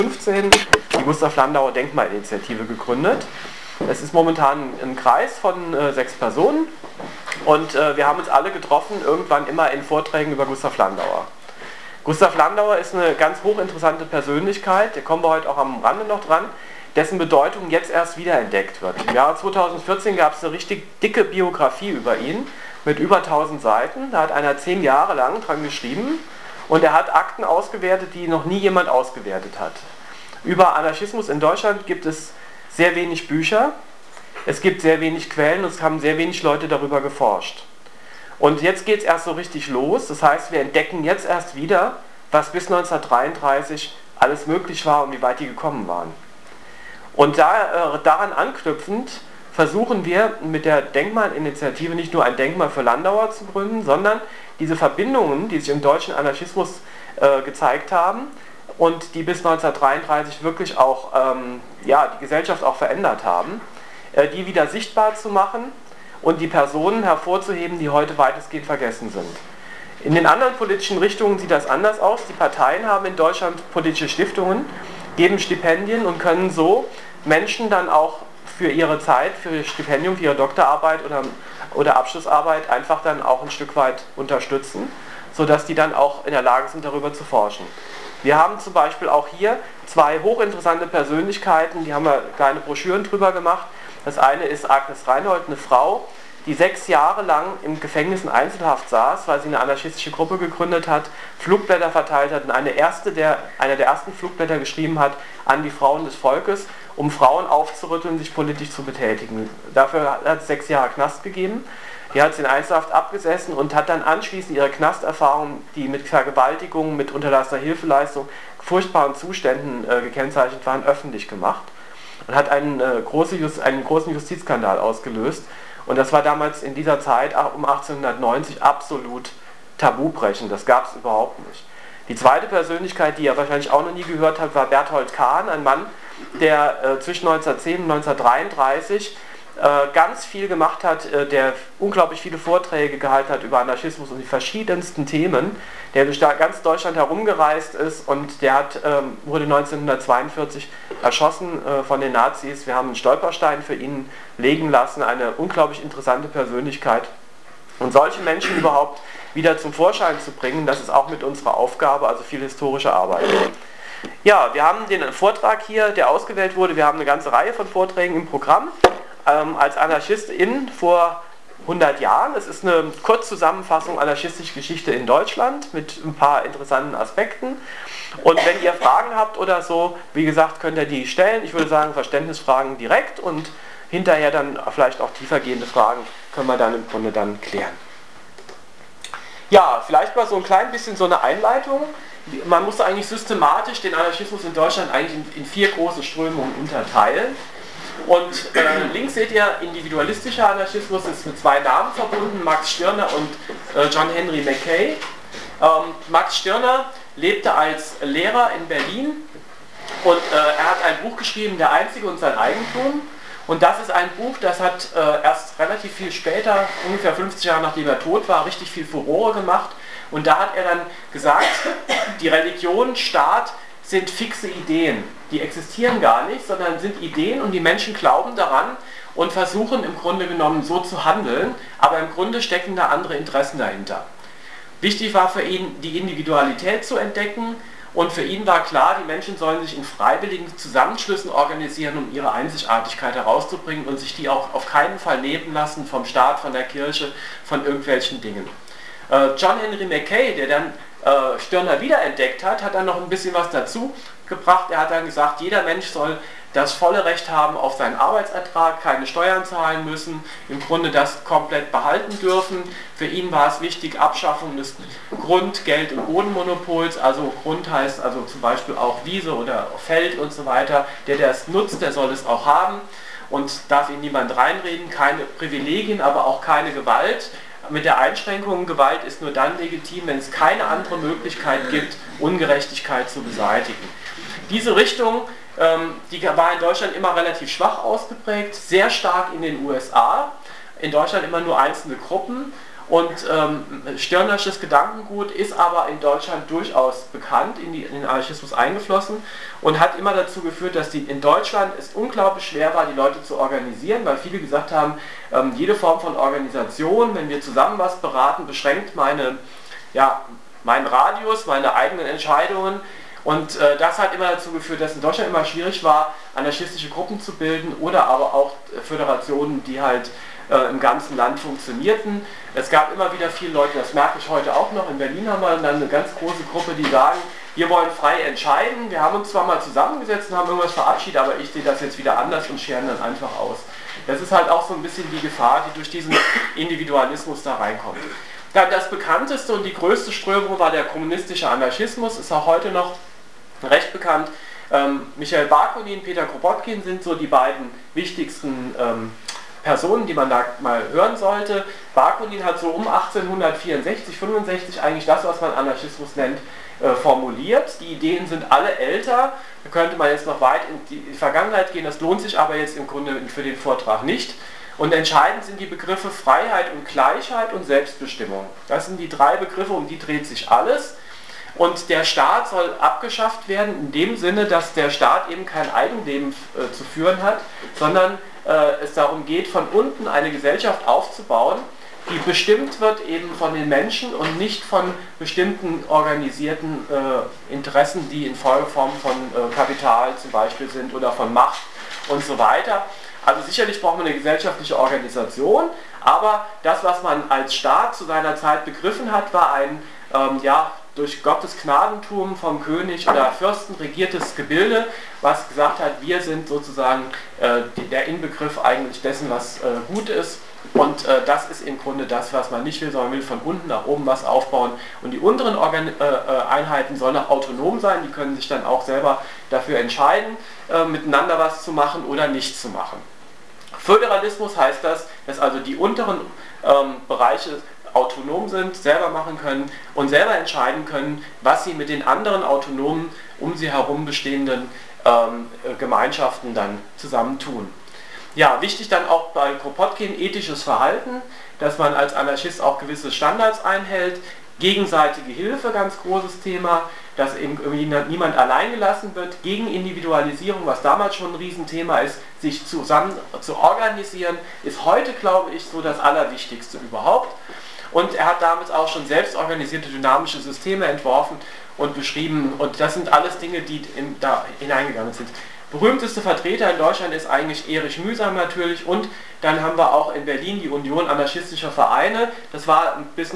2015 die Gustav Landauer Denkmalinitiative gegründet. Es ist momentan ein Kreis von 6 Personen und wir haben uns alle getroffen, irgendwann immer in Vorträgen über Gustav Landauer. Gustav Landauer ist eine ganz hochinteressante Persönlichkeit, da kommen wir heute auch am Rande noch dran, dessen Bedeutung jetzt erst wiederentdeckt wird. Im Jahre 2014 gab es eine richtig dicke Biografie über ihn mit über 1000 Seiten. Da hat einer 10 Jahre lang dran geschrieben und er hat Akten ausgewertet, die noch nie jemand ausgewertet hat. Über Anarchismus in Deutschland gibt es sehr wenig Bücher, es gibt sehr wenig Quellen und es haben sehr wenig Leute darüber geforscht. Und jetzt geht es erst so richtig los, das heißt, wir entdecken jetzt erst wieder, was bis 1933 alles möglich war und wie weit die gekommen waren. Und daran anknüpfend versuchen wir mit der Denkmalinitiative nicht nur ein Denkmal für Landauer zu gründen, sondern diese Verbindungen, die sich im deutschen Anarchismus gezeigt haben und die bis 1933 wirklich auch die Gesellschaft auch verändert haben, die wieder sichtbar zu machen und die Personen hervorzuheben, die heute weitestgehend vergessen sind. In den anderen politischen Richtungen sieht das anders aus. Die Parteien haben in Deutschland politische Stiftungen, geben Stipendien und können so Menschen dann auch für ihre Zeit, für ihr Stipendium, für ihre Doktorarbeit oder Abschlussarbeit einfach dann auch ein Stück weit unterstützen, sodass die dann auch in der Lage sind, darüber zu forschen. Wir haben zum Beispiel auch hier 2 hochinteressante Persönlichkeiten, die haben wir kleine Broschüren drüber gemacht. Das eine ist Agnes Reinhold, eine Frau, die 6 Jahre lang im Gefängnis in Einzelhaft saß, weil sie eine anarchistische Gruppe gegründet hat, Flugblätter verteilt hat und einer der ersten Flugblätter geschrieben hat an die Frauen des Volkes, um Frauen aufzurütteln, sich politisch zu betätigen. Dafür hat es 6 Jahre Knast gegeben. Die hat sie in Einzelhaft abgesessen und hat dann anschließend ihre Knasterfahrungen, die mit Vergewaltigungen, mit unterlassener Hilfeleistung, furchtbaren Zuständen gekennzeichnet waren, öffentlich gemacht und hat einen großen Justizskandal ausgelöst. Und das war damals in dieser Zeit, um 1890, absolut tabubrechend. Das gab es überhaupt nicht. Die zweite Persönlichkeit, die ihr wahrscheinlich auch noch nie gehört habt, war Berthold Kahn, ein Mann, der zwischen 1910 und 1933 ganz viel gemacht hat, der unglaublich viele Vorträge gehalten hat über Anarchismus und die verschiedensten Themen, der durch ganz Deutschland herumgereist ist und der wurde 1942 erschossen von den Nazis. Wir haben einen Stolperstein für ihn legen lassen, eine unglaublich interessante Persönlichkeit. Und solche Menschen überhaupt wieder zum Vorschein zu bringen, das ist auch mit unserer Aufgabe, also viel historische Arbeit. Ja, wir haben den Vortrag hier, der ausgewählt wurde, wir haben eine ganze Reihe von Vorträgen im Programm. Als Anarchistin vor 100 Jahren. Es ist eine Kurzzusammenfassung anarchistischer Geschichte in Deutschland mit ein paar interessanten Aspekten. Und wenn ihr Fragen habt oder so, wie gesagt, könnt ihr die stellen. Ich würde sagen, Verständnisfragen direkt und hinterher dann vielleicht auch tiefergehende Fragen können wir dann im Grunde dann klären. Ja, vielleicht mal so ein klein bisschen so eine Einleitung. Man muss eigentlich systematisch den Anarchismus in Deutschland eigentlich in 4 große Strömungen unterteilen. Und links seht ihr, individualistischer Anarchismus ist mit 2 Namen verbunden, Max Stirner und John Henry Mackay. Max Stirner lebte als Lehrer in Berlin und er hat ein Buch geschrieben, Der Einzige und sein Eigentum. Und das ist ein Buch, das hat erst relativ viel später, ungefähr 50 Jahre nachdem er tot war, richtig viel Furore gemacht. Und da hat er dann gesagt, die Religion, Staat sind fixe Ideen. Die existieren gar nicht, sondern sind Ideen und die Menschen glauben daran und versuchen im Grunde genommen so zu handeln, aber im Grunde stecken da andere Interessen dahinter. Wichtig war für ihn, die Individualität zu entdecken und für ihn war klar, die Menschen sollen sich in freiwilligen Zusammenschlüssen organisieren, um ihre Einzigartigkeit herauszubringen und sich die auch auf keinen Fall nehmen lassen vom Staat, von der Kirche, von irgendwelchen Dingen. John Henry Mackay, der dann Stirner wiederentdeckt hat, hat dann noch ein bisschen was dazu gebracht. Er hat dann gesagt, jeder Mensch soll das volle Recht haben auf seinen Arbeitsertrag, keine Steuern zahlen müssen, im Grunde das komplett behalten dürfen. Für ihn war es wichtig, Abschaffung des Grund-, Geld- und Bodenmonopols, also Grund heißt also zum Beispiel auch Wiese oder Feld und so weiter. Der es nutzt, der soll es auch haben und darf ihn niemand reinreden, keine Privilegien, aber auch keine Gewalt. Mit der Einschränkung, Gewalt ist nur dann legitim, wenn es keine andere Möglichkeit gibt, Ungerechtigkeit zu beseitigen. Diese Richtung, die war in Deutschland immer relativ schwach ausgeprägt, sehr stark in den USA, in Deutschland immer nur einzelne Gruppen Und Stirnersches Gedankengut ist aber in Deutschland durchaus bekannt, in den Anarchismus eingeflossen und hat immer dazu geführt, dass in Deutschland es unglaublich schwer war, die Leute zu organisieren, weil viele gesagt haben, jede Form von Organisation, wenn wir zusammen was beraten, beschränkt meinen Radius, meine eigenen Entscheidungen. Und das hat immer dazu geführt, dass in Deutschland immer schwierig war, anarchistische Gruppen zu bilden oder aber auch Föderationen, die halt im ganzen Land funktionierten. Es gab immer wieder viele Leute, das merke ich heute auch noch, in Berlin haben wir dann eine ganz große Gruppe, die sagen, wir wollen frei entscheiden, wir haben uns zwar mal zusammengesetzt und haben irgendwas verabschiedet, aber ich sehe das jetzt wieder anders und scheren dann einfach aus. Das ist halt auch so ein bisschen die Gefahr, die durch diesen Individualismus da reinkommt. Dann das bekannteste und die größte Strömung war der kommunistische Anarchismus, ist auch heute noch recht bekannt. Michael Bakunin, Peter Kropotkin sind so die beiden wichtigsten Personen, die man da mal hören sollte. Bakunin hat so um 1864, 65 eigentlich das, was man Anarchismus nennt, formuliert. Die Ideen sind alle älter, da könnte man jetzt noch weit in die Vergangenheit gehen, das lohnt sich aber jetzt im Grunde für den Vortrag nicht. Und entscheidend sind die Begriffe Freiheit und Gleichheit und Selbstbestimmung. Das sind die drei Begriffe, um die dreht sich alles. Und der Staat soll abgeschafft werden in dem Sinne, dass der Staat eben kein Eigenleben zu führen hat, sondern es darum geht, von unten eine Gesellschaft aufzubauen, die bestimmt wird eben von den Menschen und nicht von bestimmten organisierten Interessen, die in Folgeform von Kapital zum Beispiel sind oder von Macht und so weiter. Also sicherlich braucht man eine gesellschaftliche Organisation, aber das, was man als Staat zu seiner Zeit begriffen hat, war ein durch Gottes Gnadentum vom König oder Fürsten regiertes Gebilde, was gesagt hat, wir sind sozusagen der Inbegriff eigentlich dessen, was gut ist. Und das ist im Grunde das, was man nicht will, sondern man will von unten nach oben was aufbauen. Und die unteren Einheiten sollen auch autonom sein, die können sich dann auch selber dafür entscheiden, miteinander was zu machen oder nicht zu machen. Föderalismus heißt das, dass also die unteren Bereiche autonom sind, selber machen können und selber entscheiden können, was sie mit den anderen autonomen, um sie herum bestehenden Gemeinschaften dann zusammen tun. Ja, wichtig dann auch bei Kropotkin ethisches Verhalten, dass man als Anarchist auch gewisse Standards einhält, gegenseitige Hilfe, ganz großes Thema, dass eben niemand allein gelassen wird, gegen Individualisierung, was damals schon ein Riesenthema ist, sich zusammen zu organisieren, ist heute, glaube ich, so das Allerwichtigste überhaupt. Und er hat damals auch schon selbst organisierte dynamische Systeme entworfen und beschrieben. Und das sind alles Dinge, die da hineingegangen sind. Berühmteste Vertreter in Deutschland ist eigentlich Erich Mühsam natürlich. Und dann haben wir auch in Berlin die Union anarchistischer Vereine. Das war bis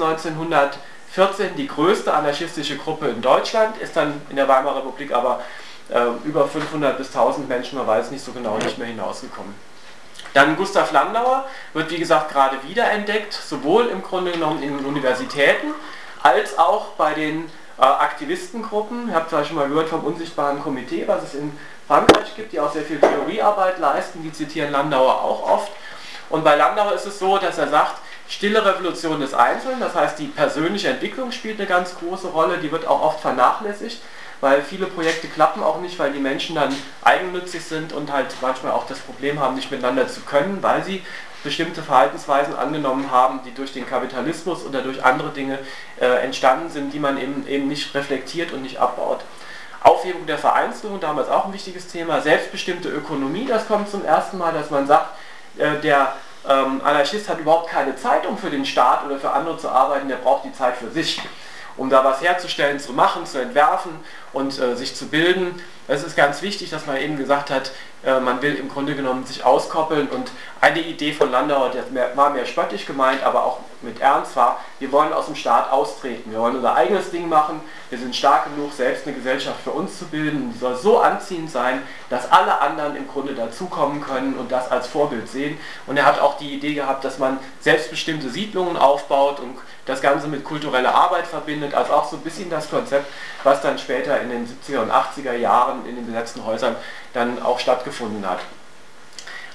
1914 die größte anarchistische Gruppe in Deutschland. Ist dann in der Weimarer Republik aber über 500 bis 1000 Menschen, man weiß nicht so genau, nicht mehr hinausgekommen. Dann Gustav Landauer wird wie gesagt gerade wiederentdeckt, sowohl im Grunde genommen in den Universitäten, als auch bei den Aktivistengruppen. Ihr habt vielleicht schon mal gehört vom Unsichtbaren Komitee, was es in Frankreich gibt, die auch sehr viel Theoriearbeit leisten, die zitieren Landauer auch oft. Und bei Landauer ist es so, dass er sagt, stille Revolution des Einzelnen, das heißt die persönliche Entwicklung spielt eine ganz große Rolle, die wird auch oft vernachlässigt, weil viele Projekte klappen auch nicht, weil die Menschen dann eigennützig sind und halt manchmal auch das Problem haben, nicht miteinander zu können, weil sie bestimmte Verhaltensweisen angenommen haben, die durch den Kapitalismus oder durch andere Dinge entstanden sind, die man eben nicht reflektiert und nicht abbaut. Aufhebung der Vereinzelung, damals auch ein wichtiges Thema. Selbstbestimmte Ökonomie, das kommt zum ersten Mal, dass man sagt, der Anarchist hat überhaupt keine Zeit, um für den Staat oder für andere zu arbeiten, der braucht die Zeit für sich, um da was herzustellen, zu machen, zu entwerfen und sich zu bilden. Es ist ganz wichtig, dass man eben gesagt hat, man will im Grunde genommen sich auskoppeln, und eine Idee von Landauer, die war mehr spöttisch gemeint, aber auch mit Ernst, war, wir wollen aus dem Staat austreten, wir wollen unser eigenes Ding machen, wir sind stark genug, selbst eine Gesellschaft für uns zu bilden, und die soll so anziehend sein, dass alle anderen im Grunde dazukommen können und das als Vorbild sehen. Und er hat auch die Idee gehabt, dass man selbstbestimmte Siedlungen aufbaut und das Ganze mit kultureller Arbeit verbindet, also auch so ein bisschen das Konzept, was dann später in den 70er und 80er Jahren in den besetzten Häusern dann auch stattgefunden hat.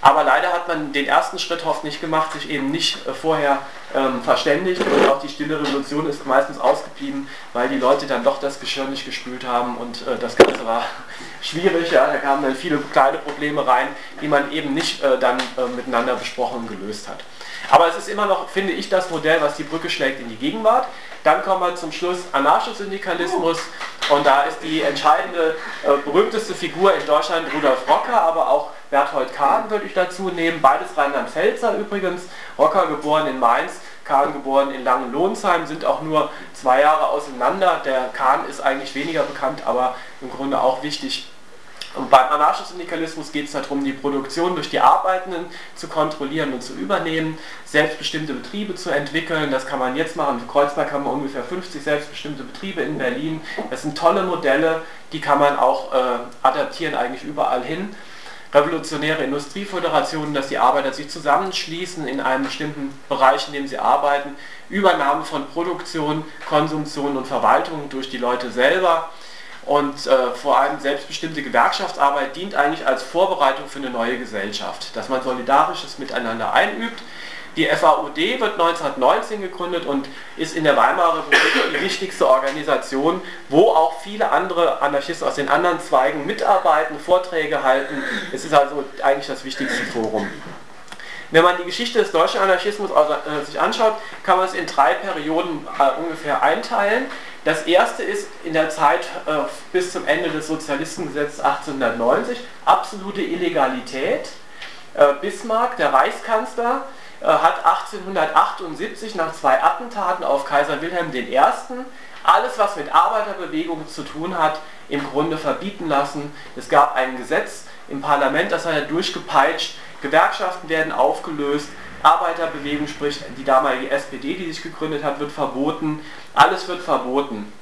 Aber leider hat man den ersten Schritt hoffentlich gemacht, sich eben nicht vorher verständigt, und auch die stille Revolution ist meistens ausgeblieben, weil die Leute dann doch das Geschirr nicht gespült haben und das Ganze war schwierig. Ja, da kamen dann viele kleine Probleme rein, die man eben nicht dann miteinander besprochen und gelöst hat. Aber es ist immer noch, finde ich, das Modell, was die Brücke schlägt in die Gegenwart. Dann kommen wir zum Schluss Anarchosyndikalismus, und da ist die entscheidende, berühmteste Figur in Deutschland Rudolf Rocker, aber auch Berthold Kahn würde ich dazu nehmen, beides Rheinland-Pfälzer übrigens, Rocker geboren in Mainz, Kahn geboren in Langenlohnsheim, sind auch nur 2 Jahre auseinander. Der Kahn ist eigentlich weniger bekannt, aber im Grunde auch wichtig. Und beim Anarchosyndikalismus geht es darum, die Produktion durch die Arbeitenden zu kontrollieren und zu übernehmen, selbstbestimmte Betriebe zu entwickeln. Das kann man jetzt machen. In Kreuzberg haben wir ungefähr 50 selbstbestimmte Betriebe, in Berlin. Das sind tolle Modelle, die kann man auch adaptieren eigentlich überall hin. Revolutionäre Industrieföderationen, dass die Arbeiter sich zusammenschließen in einem bestimmten Bereich, in dem sie arbeiten. Übernahme von Produktion, Konsumtion und Verwaltung durch die Leute selber. Und vor allem selbstbestimmte Gewerkschaftsarbeit dient eigentlich als Vorbereitung für eine neue Gesellschaft, dass man solidarisches Miteinander einübt. Die FAUD wird 1919 gegründet und ist in der Weimarer Republik die wichtigste Organisation, wo auch viele andere Anarchisten aus den anderen Zweigen mitarbeiten, Vorträge halten. Es ist also eigentlich das wichtigste Forum. Wenn man die Geschichte des deutschen Anarchismus sich anschaut, kann man es in 3 Perioden ungefähr einteilen. Das erste ist in der Zeit bis zum Ende des Sozialistengesetzes 1890, absolute Illegalität. Bismarck, der Reichskanzler, hat 1878 nach 2 Attentaten auf Kaiser Wilhelm I. alles, was mit Arbeiterbewegungen zu tun hat, im Grunde verbieten lassen. Es gab ein Gesetz im Parlament, das hat er durchgepeitscht, Gewerkschaften werden aufgelöst, Arbeiterbewegung, sprich die damalige SPD, die sich gegründet hat, wird verboten, alles wird verboten.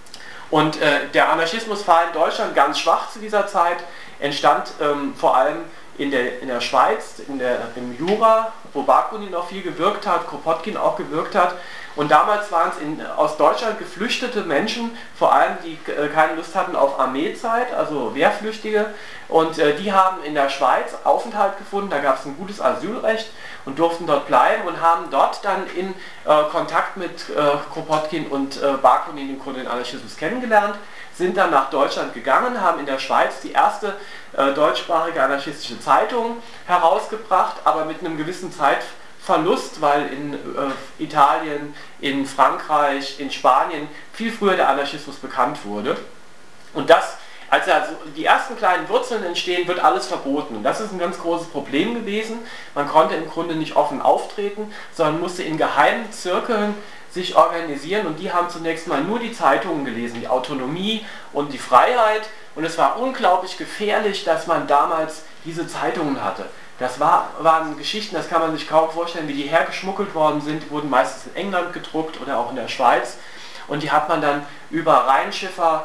Und der Anarchismus war in Deutschland ganz schwach zu dieser Zeit, entstand vor allem in der Schweiz, im Jura, wo Bakunin auch viel gewirkt hat, Kropotkin auch gewirkt hat. Und damals waren es aus Deutschland geflüchtete Menschen, vor allem die keine Lust hatten auf Armeezeit, also Wehrflüchtige. Und die haben in der Schweiz Aufenthalt gefunden, da gab es ein gutes Asylrecht und durften dort bleiben und haben dort dann in Kontakt mit Kropotkin und Bakunin im Grunde den Anarchismus kennengelernt, sind dann nach Deutschland gegangen, haben in der Schweiz die erste deutschsprachige anarchistische Zeitung herausgebracht, aber mit einem gewissen Zeitverlust, weil in Italien, in Frankreich, in Spanien viel früher der Anarchismus bekannt wurde. Und das, als also die ersten kleinen Wurzeln entstehen, wird alles verboten. Und das ist ein ganz großes Problem gewesen. Man konnte im Grunde nicht offen auftreten, sondern musste in geheimen Zirkeln sich organisieren, und die haben zunächst mal nur die Zeitungen gelesen, die Autonomie und die Freiheit, und es war unglaublich gefährlich, dass man damals diese Zeitungen hatte. Das waren Geschichten, das kann man sich kaum vorstellen, wie die hergeschmuggelt worden sind, die wurden meistens in England gedruckt oder auch in der Schweiz, und die hat man dann über Rheinschiffer,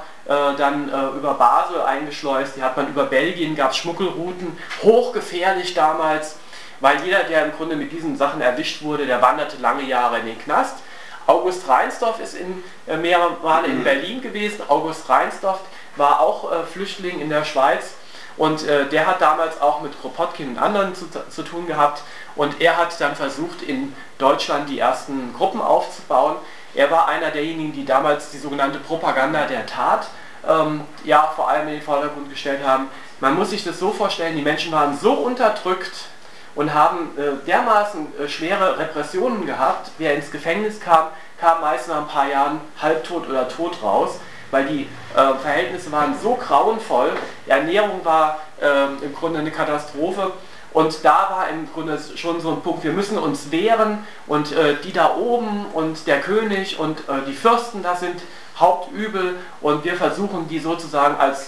über Basel eingeschleust, die hat man über Belgien, gab es Schmuggelrouten, hochgefährlich damals, weil jeder, der im Grunde mit diesen Sachen erwischt wurde, der wanderte lange Jahre in den Knast. August Reinsdorf ist mehrere Male in Berlin gewesen. August Reinsdorf war auch Flüchtling in der Schweiz, und der hat damals auch mit Kropotkin und anderen zu tun gehabt, und er hat dann versucht, in Deutschland die ersten Gruppen aufzubauen. Er war einer derjenigen, die damals die sogenannte Propaganda der Tat vor allem in den Vordergrund gestellt haben. Man muss sich das so vorstellen, die Menschen waren so unterdrückt und haben dermaßen schwere Repressionen gehabt. Wer ins Gefängnis kam, kam meist nach ein paar Jahren halbtot oder tot raus, weil die Verhältnisse waren so grauenvoll. Die Ernährung war im Grunde eine Katastrophe, und da war im Grunde schon so ein Punkt, wir müssen uns wehren, und die da oben und der König und die Fürsten, das sind Hauptübel, und wir versuchen die sozusagen als,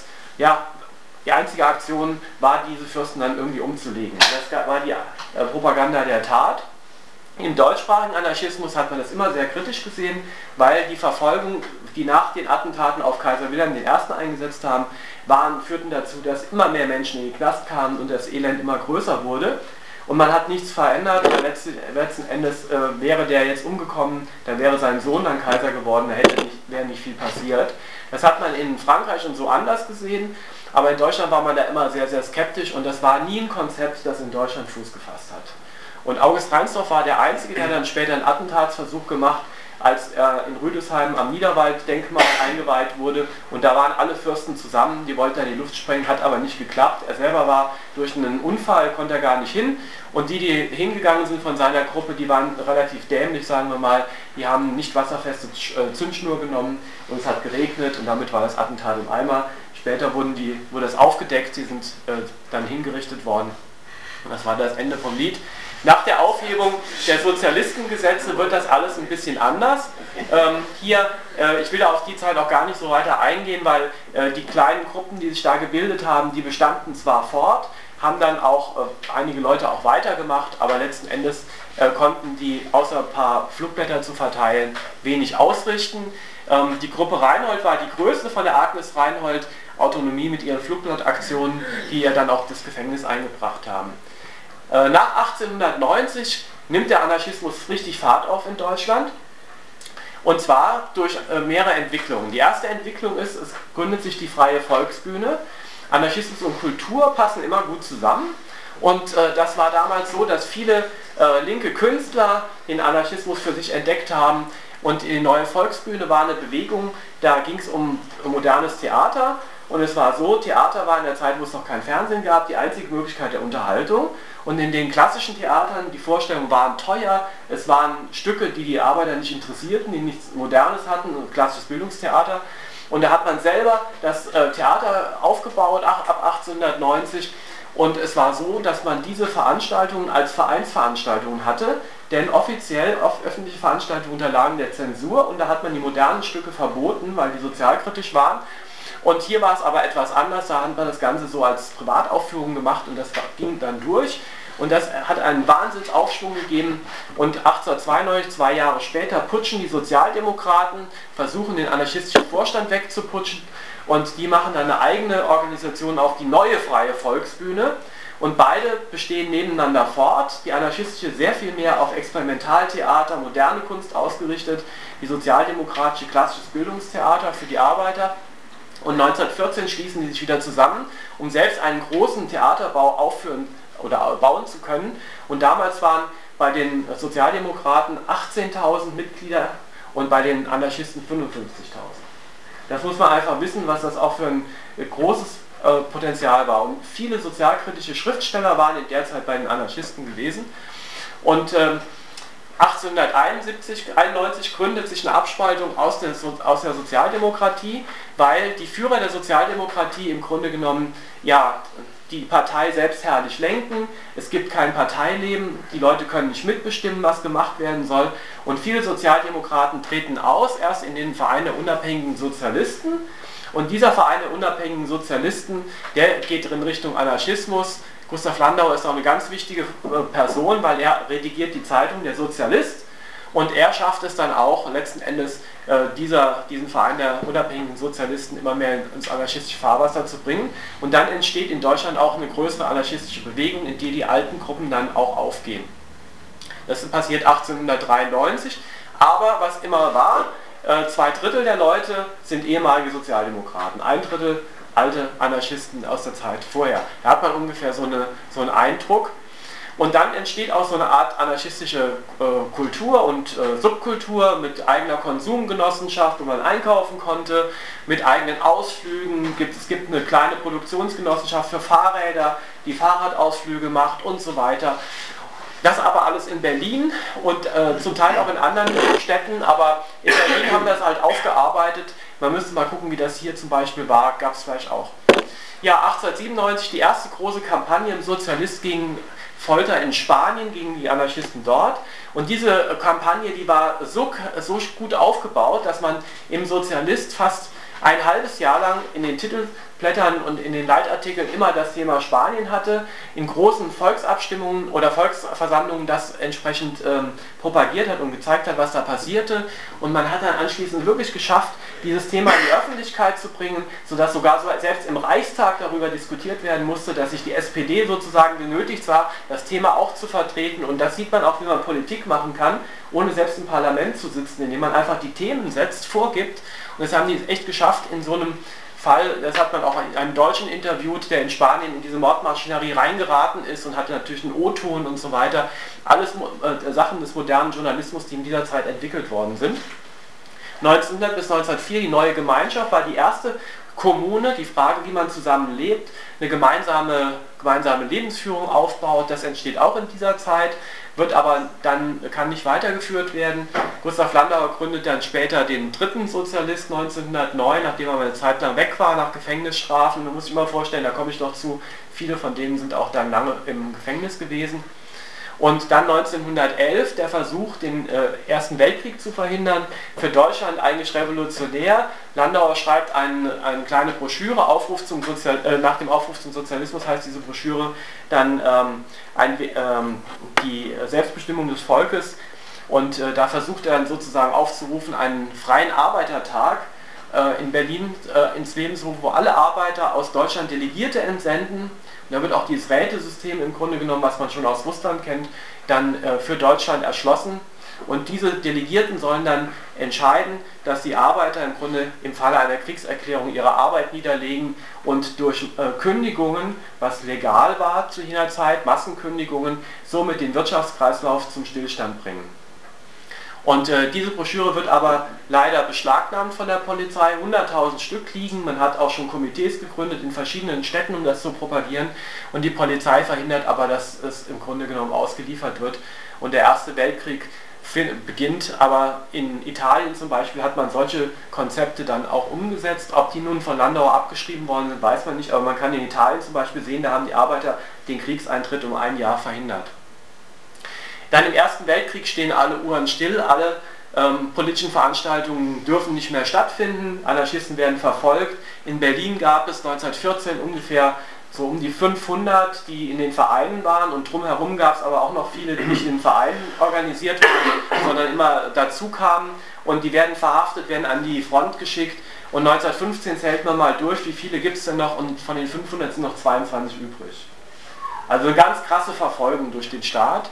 die einzige Aktion war, diese Fürsten dann irgendwie umzulegen. Das war die Propaganda der Tat. Im deutschsprachigen Anarchismus hat man das immer sehr kritisch gesehen, weil die Verfolgung, die nach den Attentaten auf Kaiser Wilhelm I. eingesetzt haben, führten dazu, dass immer mehr Menschen in den Knast kamen und das Elend immer größer wurde. Und man hat nichts verändert. Letzten Endes wäre der jetzt umgekommen, dann wäre sein Sohn dann Kaiser geworden, da wäre nicht viel passiert. Das hat man in Frankreich und so anders gesehen. aber in Deutschland war man da immer sehr, sehr skeptisch und das war nie ein Konzept, das in Deutschland Fuß gefasst hat. Und August Reinsdorf war der Einzige, der dann später einen Attentatsversuch gemacht, als er in Rüdesheim am Niederwald-Denkmal eingeweiht wurde und da waren alle Fürsten zusammen, die wollten in die Luft sprengen, hat aber nicht geklappt. Er selber war durch einen Unfall, konnte er gar nicht hin und die hingegangen sind von seiner Gruppe, die waren relativ dämlich, sagen wir mal, die haben nicht wasserfeste Zündschnur genommen und es hat geregnet und damit war das Attentat im Eimer. Später wurde das aufgedeckt, die sind dann hingerichtet worden und das war das Ende vom Lied. Nach der Aufhebung der Sozialistengesetze wird das alles ein bisschen anders. Ich will da auf die Zeit auch gar nicht so weiter eingehen, weil die kleinen Gruppen, die sich da gebildet haben, die bestanden zwar fort, haben dann auch einige Leute auch weitergemacht, aber letzten Endes konnten die, außer ein paar Flugblätter zu verteilen, wenig ausrichten. Die Gruppe Reinhold war die größte von der Agnes Reinhold Autonomie mit ihren Flugblattaktionen, die ja dann auch das Gefängnis eingebracht haben. Nach 1890 nimmt der Anarchismus richtig Fahrt auf in Deutschland und zwar durch mehrere Entwicklungen. Die erste Entwicklung ist, es gründet sich die Freie Volksbühne. Anarchismus und Kultur passen immer gut zusammen und das war damals so, dass viele linke Künstler den Anarchismus für sich entdeckt haben und die Neue Volksbühne war eine Bewegung, da ging es um modernes Theater. Und es war so, Theater war in der Zeit, wo es noch kein Fernsehen gab, die einzige Möglichkeit der Unterhaltung. Und in den klassischen Theatern, die Vorstellungen waren teuer, es waren Stücke, die die Arbeiter nicht interessierten, die nichts Modernes hatten, ein klassisches Bildungstheater. Und da hat man selber das Theater aufgebaut, ab 1890. Und es war so, dass man diese Veranstaltungen als Vereinsveranstaltungen hatte, denn offiziell öffentliche Veranstaltungen unterlagen der Zensur und da hat man die modernen Stücke verboten, weil die sozialkritisch waren. Und hier war es aber etwas anders, da hat man das Ganze so als Privataufführung gemacht und das ging dann durch. Und das hat einen Wahnsinnsaufschwung gegeben und 1892, 2 Jahre später, putschen die Sozialdemokraten, versuchen den anarchistischen Vorstand wegzuputschen und die machen dann eine eigene Organisation auf, die neue Freie Volksbühne. Und beide bestehen nebeneinander fort. Die anarchistische sehr viel mehr auf Experimentaltheater, moderne Kunst ausgerichtet, die sozialdemokratische klassisches Bildungstheater für die Arbeiter. Und 1914 schließen die sich wieder zusammen, um selbst einen großen Theaterbau aufführen oder bauen zu können. Und damals waren bei den Sozialdemokraten 18.000 Mitglieder und bei den Anarchisten 55.000. Das muss man einfach wissen, was das auch für ein großes Potenzial war. Und viele sozialkritische Schriftsteller waren in der Zeit bei den Anarchisten gewesen. Und 1891 gründet sich eine Abspaltung aus der Sozialdemokratie, weil die Führer der Sozialdemokratie im Grunde genommen ja die Partei selbstherrlich lenken, es gibt kein Parteileben, die Leute können nicht mitbestimmen, was gemacht werden soll und viele Sozialdemokraten treten aus, erst in den Verein der unabhängigen Sozialisten und dieser Verein der unabhängigen Sozialisten, der geht in Richtung Anarchismus. Gustav Landauer ist auch eine ganz wichtige Person, weil er redigiert die Zeitung, der Sozialist und er schafft es dann auch letzten Endes diesen Verein der unabhängigen Sozialisten immer mehr ins anarchistische Fahrwasser zu bringen und dann entsteht in Deutschland auch eine größere anarchistische Bewegung, in die die alten Gruppen dann auch aufgehen. Das passiert 1893, aber was immer war, 2/3 der Leute sind ehemalige Sozialdemokraten, 1/3 alte Anarchisten aus der Zeit vorher. Da hat man ungefähr so einen Eindruck. Und dann entsteht auch so eine Art anarchistische Kultur und Subkultur mit eigener Konsumgenossenschaft, wo man einkaufen konnte, mit eigenen Ausflügen. Es gibt eine kleine Produktionsgenossenschaft für Fahrräder, die Fahrradausflüge macht und so weiter. Das aber alles in Berlin und zum Teil auch in anderen Städten, aber in Berlin haben wir das halt aufgearbeitet. Man müsste mal gucken, wie das hier zum Beispiel war, gab es vielleicht auch. Ja, 1897 die erste große Kampagne im Sozialist gegen Folter in Spanien, gegen die Anarchisten dort. Und diese Kampagne, die war so gut aufgebaut, dass man im Sozialist fast ein halbes Jahr lang in den Titelblättern und in den Leitartikeln immer das Thema Spanien hatte, in großen Volksabstimmungen oder Volksversammlungen das entsprechend propagiert hat und gezeigt hat, was da passierte. Und man hat dann anschließend wirklich geschafft, dieses Thema in die Öffentlichkeit zu bringen, sodass sogar selbst im Reichstag darüber diskutiert werden musste, dass sich die SPD sozusagen genötigt war, das Thema auch zu vertreten. Und das sieht man auch, wie man Politik machen kann, ohne selbst im Parlament zu sitzen, indem man einfach die Themen setzt, vorgibt. Und das haben die echt geschafft, in so einem Fall, das hat man auch einen Deutschen interviewt, der in Spanien in diese Mordmaschinerie reingeraten ist und hatte natürlich einen O-Ton und so weiter. Alles Sachen des modernen Journalismus, die in dieser Zeit entwickelt worden sind. 1900 bis 1904, die neue Gemeinschaft, war die erste Kommune, die Frage, wie man zusammen lebt, eine gemeinsame Lebensführung aufbaut, das entsteht auch in dieser Zeit, wird aber dann, kann nicht weitergeführt werden. Gustav Landauer gründet dann später den dritten Sozialist 1909, nachdem er eine Zeit lang weg war, nach Gefängnisstrafen. Man muss sich immer vorstellen, da komme ich noch zu, viele von denen sind auch dann lange im Gefängnis gewesen. Und dann 1911 der Versuch, den Ersten Weltkrieg zu verhindern, für Deutschland eigentlich revolutionär. Landauer schreibt eine kleine Broschüre, nach dem Aufruf zum Sozialismus heißt diese Broschüre dann die Selbstbestimmung des Volkes. Und da versucht er dann sozusagen aufzurufen, einen freien Arbeitertag in Berlin ins Leben zu rufen, wo alle Arbeiter aus Deutschland Delegierte entsenden. Und da wird auch dieses Rätesystem im Grunde genommen, was man schon aus Russland kennt, dann für Deutschland erschlossen. Und diese Delegierten sollen dann entscheiden, dass die Arbeiter im Grunde im Falle einer Kriegserklärung ihre Arbeit niederlegen und durch Kündigungen, was legal war zu jener Zeit, Massenkündigungen, somit den Wirtschaftskreislauf zum Stillstand bringen. Und diese Broschüre wird aber leider beschlagnahmt von der Polizei, 100.000 Stück liegen, man hat auch schon Komitees gegründet in verschiedenen Städten, um das zu propagieren, und die Polizei verhindert aber, dass es im Grunde genommen ausgeliefert wird. Und der Erste Weltkrieg beginnt, aber in Italien zum Beispiel hat man solche Konzepte dann auch umgesetzt. Ob die nun von Landauer abgeschrieben worden sind, weiß man nicht, aber man kann in Italien zum Beispiel sehen, da haben die Arbeiter den Kriegseintritt um ein Jahr verhindert. Dann im Ersten Weltkrieg stehen alle Uhren still, alle politischen Veranstaltungen dürfen nicht mehr stattfinden, Anarchisten werden verfolgt. In Berlin gab es 1914 ungefähr so um die 500, die in den Vereinen waren, und drumherum gab es aber auch noch viele, die nicht in den Vereinen organisiert wurden, sondern immer dazu kamen, und die werden verhaftet, werden an die Front geschickt, und 1915 zählt man mal durch, wie viele gibt es denn noch, und von den 500 sind noch 22 übrig. Also eine ganz krasse Verfolgung durch den Staat.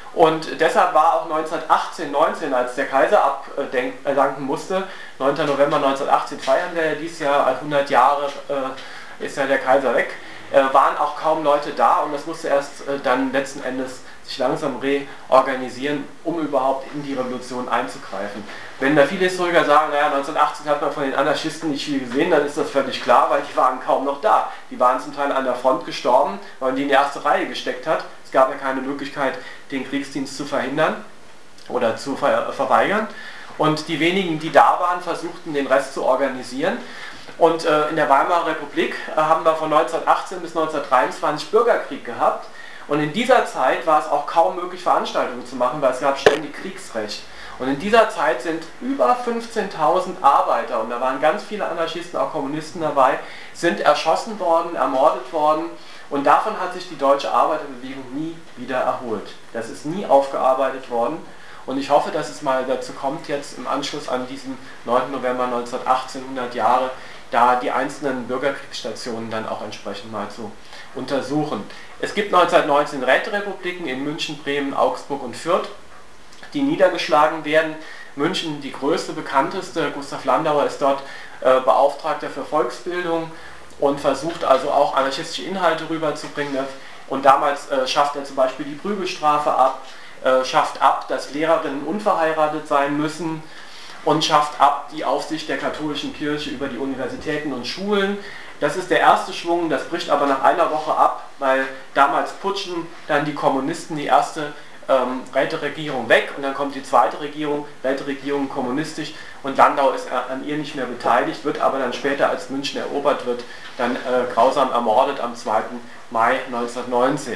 Und deshalb war auch 1918, 19, als der Kaiser abdanken musste, 9. November 1918 feiern wir ja dieses Jahr, 100 Jahre ist ja der Kaiser weg, waren auch kaum Leute da, und das musste erst dann letzten Endes sich langsam reorganisieren, um überhaupt in die Revolution einzugreifen. Wenn da viele Historiker sagen, naja, 1918 hat man von den Anarchisten nicht viel gesehen, dann ist das völlig klar, weil die waren kaum noch da. Die waren zum Teil an der Front gestorben, weil man die in die erste Reihe gesteckt hat. Es gab ja keine Möglichkeit, den Kriegsdienst zu verhindern oder zu verweigern. Und die wenigen, die da waren, versuchten, den Rest zu organisieren. Und in der Weimarer Republik haben wir von 1918 bis 1923 Bürgerkrieg gehabt. Und in dieser Zeit war es auch kaum möglich, Veranstaltungen zu machen, weil es gab ständig Kriegsrecht. Und in dieser Zeit sind über 15.000 Arbeiter, und da waren ganz viele Anarchisten, auch Kommunisten dabei, sind erschossen worden, ermordet worden. Und davon hat sich die deutsche Arbeiterbewegung nie wieder erholt. Das ist nie aufgearbeitet worden. Und ich hoffe, dass es mal dazu kommt, jetzt im Anschluss an diesen 9. November 1918, 100 Jahre, da die einzelnen Bürgerkriegsstationen dann auch entsprechend mal zu untersuchen. Es gibt 1919 Räterepubliken in München, Bremen, Augsburg und Fürth, die niedergeschlagen werden. München die größte, bekannteste. Gustav Landauer ist dort Beauftragter für Volksbildung und versucht also auch anarchistische Inhalte rüberzubringen. Und damals schafft er zum Beispiel die Prügelstrafe ab, schafft ab, dass Lehrerinnen unverheiratet sein müssen, und schafft ab die Aufsicht der katholischen Kirche über die Universitäten und Schulen. Das ist der erste Schwung, das bricht aber nach einer Woche ab, weil damals putschen dann die Kommunisten die erste Räteregierung weg, und dann kommt die zweite Regierung, Räteregierung kommunistisch, und Landau ist an ihr nicht mehr beteiligt, wird aber dann später, als München erobert wird, dann grausam ermordet am 2. Mai 1919.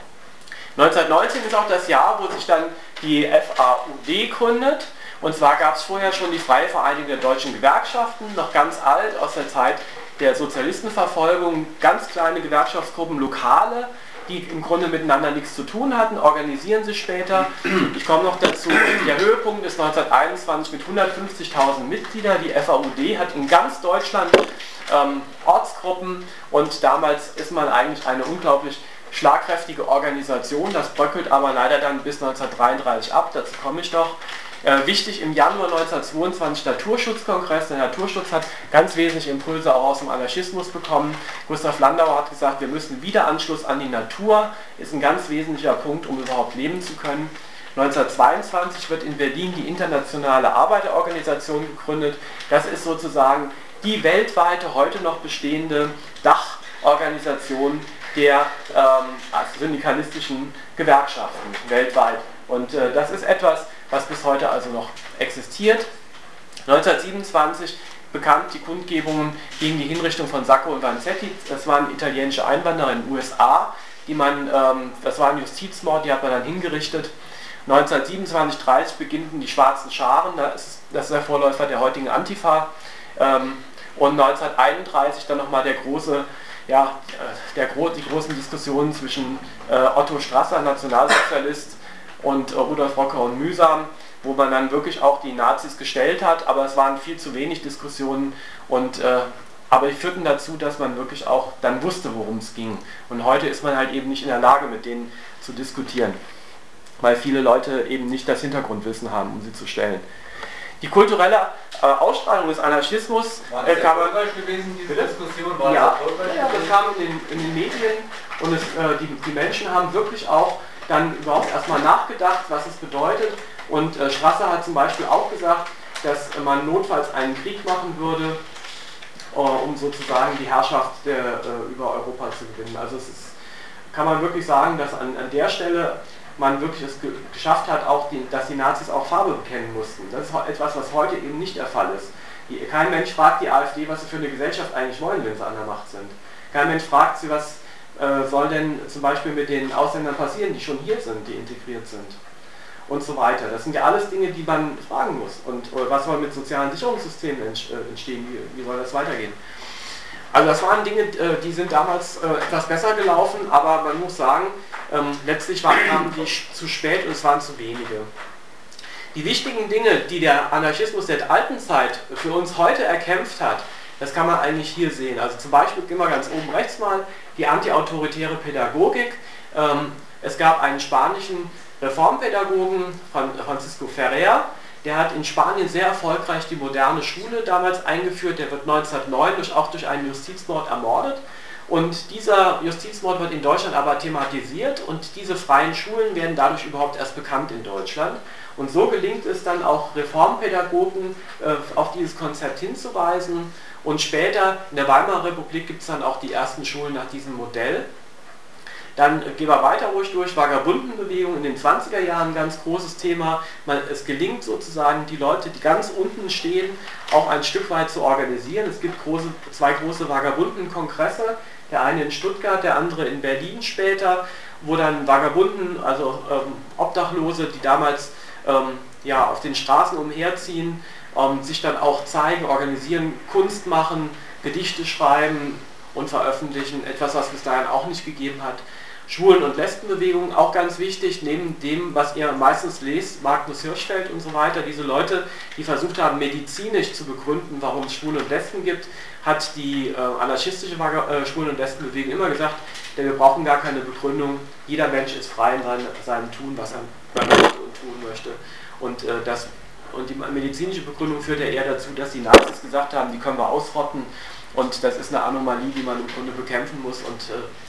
1919 ist auch das Jahr, wo sich dann die FAUD gründet. Und zwar gab es vorher schon die Freie Vereinigung der deutschen Gewerkschaften, noch ganz alt, aus der Zeit der Sozialistenverfolgung, ganz kleine Gewerkschaftsgruppen, lokale, die im Grunde miteinander nichts zu tun hatten, organisieren sich später. Ich komme noch dazu, der Höhepunkt ist 1921 mit 150.000 Mitgliedern. Die FAUD hat in ganz Deutschland Ortsgruppen, und damals ist man eigentlich eine unglaublich schlagkräftige Organisation. Das bröckelt aber leider dann bis 1933 ab, dazu komme ich doch. Wichtig im Januar 1922 Naturschutzkongress. Der Naturschutz hat ganz wesentliche Impulse auch aus dem Anarchismus bekommen. Gustav Landauer hat gesagt, wir müssen Wiederanschluss an die Natur, ist ein ganz wesentlicher Punkt, um überhaupt leben zu können. 1922 wird in Berlin die Internationale Arbeiterorganisation gegründet. Das ist sozusagen die weltweite, heute noch bestehende Dachorganisation der syndikalistischen Gewerkschaften weltweit. Und das ist etwas, was bis heute also noch existiert. 1927 bekannt die Kundgebungen gegen die Hinrichtung von Sacco und Vanzetti. Das waren italienische Einwanderer in den USA, das war ein Justizmord, die hat man dann hingerichtet. 1927, 30 beginnen die Schwarzen Scharen, das ist der Vorläufer der heutigen Antifa. Und 1931 dann nochmal die großen Diskussionen zwischen Otto Strasser, Nationalsozialist, und Rudolf Rocker und Mühsam, wo man dann wirklich auch die Nazis gestellt hat, aber es waren viel zu wenig Diskussionen, aber die führten dazu, dass man wirklich auch dann wusste, worum es ging. Und heute ist man halt eben nicht in der Lage, mit denen zu diskutieren, weil viele Leute eben nicht das Hintergrundwissen haben, um sie zu stellen. Die kulturelle Ausstrahlung des Anarchismus kam gewesen, diese Diskussion war das kam in den Medien und die Menschen haben wirklich auch dann überhaupt erstmal nachgedacht, was es bedeutet. Und Strasser hat zum Beispiel auch gesagt, dass man notfalls einen Krieg machen würde, um sozusagen die Herrschaft über Europa zu gewinnen. Also kann man wirklich sagen, dass an der Stelle man wirklich es geschafft hat, dass die Nazis auch Farbe bekennen mussten. Das ist etwas, was heute eben nicht der Fall ist. Kein Mensch fragt die AfD, was sie für eine Gesellschaft eigentlich wollen, wenn sie an der Macht sind. Kein Mensch fragt sie, was soll denn zum Beispiel mit den Ausländern passieren, die schon hier sind, die integriert sind und so weiter. Das sind ja alles Dinge, die man fragen muss. Und was soll mit sozialen Sicherungssystemen entstehen, wie soll das weitergehen? Also das waren Dinge, die sind damals etwas besser gelaufen, aber man muss sagen, letztlich kamen die zu spät und es waren zu wenige. Die wichtigen Dinge, die der Anarchismus der alten Zeit für uns heute erkämpft hat, das kann man eigentlich hier sehen. Also zum Beispiel, gehen wir ganz oben rechts mal, die antiautoritäre Pädagogik. Es gab einen spanischen Reformpädagogen, Francisco Ferrer, der hat in Spanien sehr erfolgreich die moderne Schule damals eingeführt. Der wird 1909 auch durch einen Justizmord ermordet. Und dieser Justizmord wird in Deutschland aber thematisiert und diese freien Schulen werden dadurch überhaupt erst bekannt in Deutschland. Und so gelingt es dann auch Reformpädagogen auf dieses Konzept hinzuweisen. Und später, in der Weimarer Republik, gibt es dann auch die ersten Schulen nach diesem Modell. Dann gehen wir weiter ruhig durch, Vagabundenbewegung in den 20er Jahren, ganz großes Thema. Es gelingt sozusagen, die Leute, die ganz unten stehen, auch ein Stück weit zu organisieren. Es gibt zwei große Vagabundenkongresse, der eine in Stuttgart, der andere in Berlin später, wo dann Vagabunden, also Obdachlose, die damals auf den Straßen umherziehen, sich dann auch zeigen, organisieren, Kunst machen, Gedichte schreiben und veröffentlichen, etwas, was bis dahin auch nicht gegeben hat. Schwulen- und Lesbenbewegung, auch ganz wichtig, neben dem, was ihr meistens lest, Magnus Hirschfeld und so weiter, diese Leute, die versucht haben, medizinisch zu begründen, warum es Schwule und Lesben gibt, hat die anarchistische Schwulen- und Lesbenbewegung immer gesagt, denn wir brauchen gar keine Begründung, jeder Mensch ist frei in seinem Tun, was er möchte und tun möchte. Und die medizinische Begründung führt ja eher dazu, dass die Nazis gesagt haben, die können wir ausrotten und das ist eine Anomalie, die man im Grunde bekämpfen muss. Und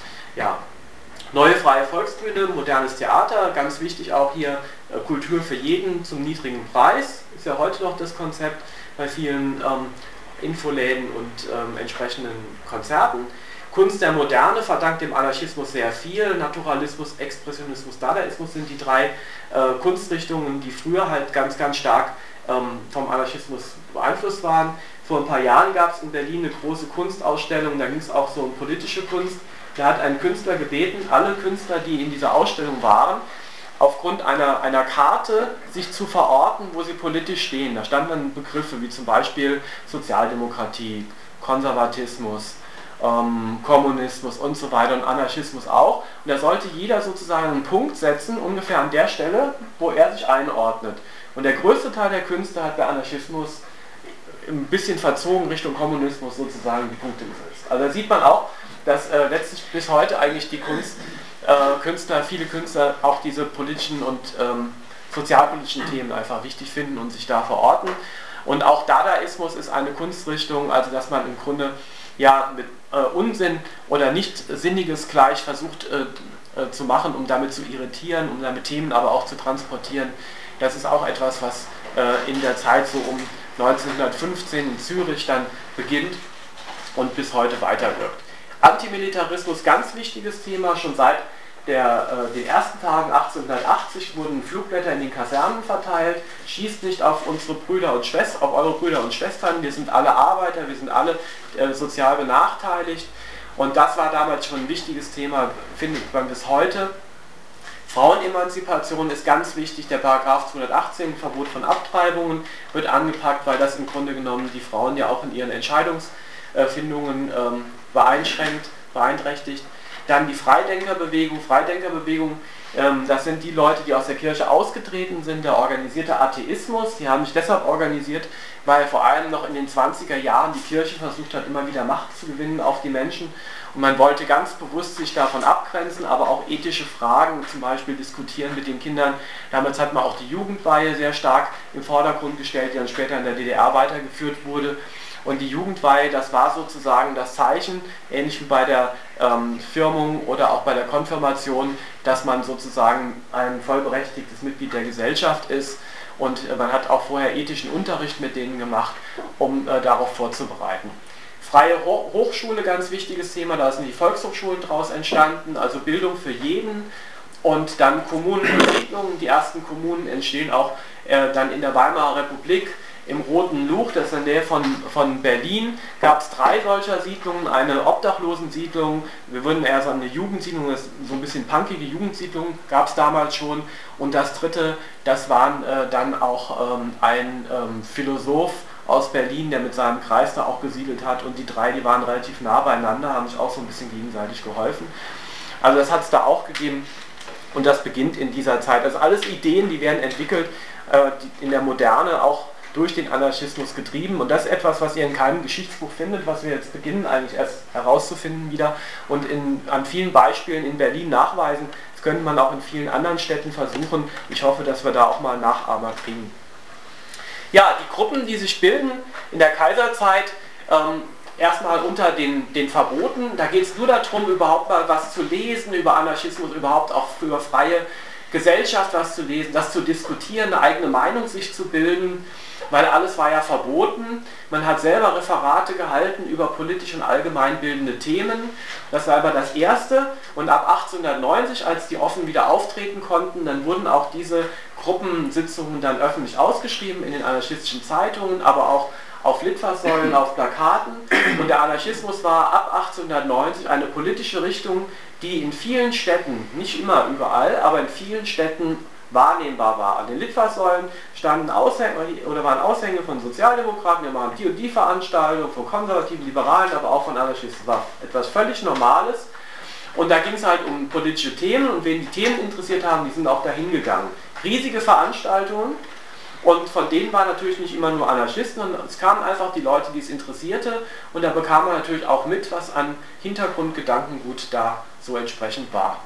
neue freie Volksbühne, modernes Theater, ganz wichtig auch hier, Kultur für jeden zum niedrigen Preis, ist ja heute noch das Konzept bei vielen Infoläden und entsprechenden Konzerten. Kunst der Moderne verdankt dem Anarchismus sehr viel. Naturalismus, Expressionismus, Dadaismus sind die drei Kunstrichtungen, die früher halt ganz, ganz stark vom Anarchismus beeinflusst waren. Vor ein paar Jahren gab es in Berlin eine große Kunstausstellung, da ging es auch so um politische Kunst. Da hat ein Künstler gebeten, alle Künstler, die in dieser Ausstellung waren, aufgrund einer Karte sich zu verorten, wo sie politisch stehen. Da standen dann Begriffe wie zum Beispiel Sozialdemokratie, Konservatismus, Kommunismus und so weiter und Anarchismus auch. Und da sollte jeder sozusagen einen Punkt setzen, ungefähr an der Stelle, wo er sich einordnet. Und der größte Teil der Künstler hat bei Anarchismus ein bisschen verzogen Richtung Kommunismus sozusagen die Punkte gesetzt. Also da sieht man auch, dass letztlich bis heute eigentlich die viele Künstler auch diese politischen und sozialpolitischen Themen einfach wichtig finden und sich da verorten. Und auch Dadaismus ist eine Kunstrichtung, also dass man im Grunde ja mit Unsinn oder nicht Sinniges gleich versucht zu machen, um damit zu irritieren, um damit Themen aber auch zu transportieren. Das ist auch etwas, was in der Zeit so um 1915 in Zürich dann beginnt und bis heute weiterwirkt. Antimilitarismus, ganz wichtiges Thema, schon seit den ersten Tagen 1880 wurden Flugblätter in den Kasernen verteilt, schießt nicht auf unsere Brüder und Schwestern, auf eure Brüder und Schwestern, wir sind alle Arbeiter, wir sind alle sozial benachteiligt, und das war damals schon ein wichtiges Thema, findet man bis heute. Frauenemanzipation ist ganz wichtig, der Paragraph 218, Verbot von Abtreibungen, wird angepackt, weil das im Grunde genommen die Frauen ja auch in ihren Entscheidungsfindungen beeinträchtigt. Dann die Freidenkerbewegung. Das sind die Leute, die aus der Kirche ausgetreten sind, der organisierte Atheismus. Die haben sich deshalb organisiert, weil vor allem noch in den 20er Jahren die Kirche versucht hat, immer wieder Macht zu gewinnen auf die Menschen. Und man wollte ganz bewusst sich davon abgrenzen, aber auch ethische Fragen zum Beispiel diskutieren mit den Kindern. Damals hat man auch die Jugendweihe sehr stark im Vordergrund gestellt, die dann später in der DDR weitergeführt wurde. Und die Jugendweihe, das war sozusagen das Zeichen, ähnlich wie bei der Firmung oder auch bei der Konfirmation, dass man sozusagen ein vollberechtigtes Mitglied der Gesellschaft ist. Und man hat auch vorher ethischen Unterricht mit denen gemacht, um darauf vorzubereiten. Freie Hochschule, ganz wichtiges Thema, da sind die Volkshochschulen daraus entstanden, also Bildung für jeden. Und dann Kommunen und Siedlungen, die ersten Kommunen entstehen auch dann in der Weimarer Republik. Im Roten Luch, das ist in der Nähe von Berlin, gab es 3 solcher Siedlungen, eine Obdachlosensiedlung, wir würden eher sagen eine Jugendsiedlung, so ein bisschen punkige Jugendsiedlung gab es damals schon, und das dritte, das waren dann auch ein Philosoph aus Berlin, der mit seinem Kreis da auch gesiedelt hat, und die 3, die waren relativ nah beieinander, haben sich auch so ein bisschen gegenseitig geholfen. Also das hat es da auch gegeben, und das beginnt in dieser Zeit. Also alles Ideen, die werden entwickelt, in der Moderne auch durch den Anarchismus getrieben, und das ist etwas, was ihr in keinem Geschichtsbuch findet, was wir jetzt beginnen eigentlich erst herauszufinden wieder und an vielen Beispielen in Berlin nachweisen. Das könnte man auch in vielen anderen Städten versuchen. Ich hoffe, dass wir da auch mal Nachahmer kriegen. Ja, die Gruppen, die sich bilden in der Kaiserzeit, erstmal unter den Verboten, da geht es nur darum, überhaupt mal was zu lesen über Anarchismus, überhaupt auch über freie Gesellschaft was zu lesen, das zu diskutieren, eine eigene Meinung sich zu bilden, weil alles war ja verboten. Man hat selber Referate gehalten über politisch und allgemeinbildende Themen. Das war aber das Erste. Und ab 1890, als die offen wieder auftreten konnten, dann wurden auch diese Gruppensitzungen dann öffentlich ausgeschrieben in den anarchistischen Zeitungen, aber auch auf Litfaßsäulen, auf Plakaten. Und der Anarchismus war ab 1890 eine politische Richtung, die in vielen Städten, nicht immer überall, aber in vielen Städten wahrnehmbar war. An den Litfaßsäulen standen waren Aushänge von Sozialdemokraten, wir machen die und die Veranstaltung, von konservativen Liberalen, aber auch von Anarchisten. Das war etwas völlig Normales. Und da ging es halt um politische Themen, und wen die Themen interessiert haben, die sind auch dahin gegangen. Riesige Veranstaltungen, und von denen waren natürlich nicht immer nur Anarchisten, sondern es kamen einfach die Leute, die es interessierte, und da bekam man natürlich auch mit, was an Hintergrundgedankengut da so entsprechend war.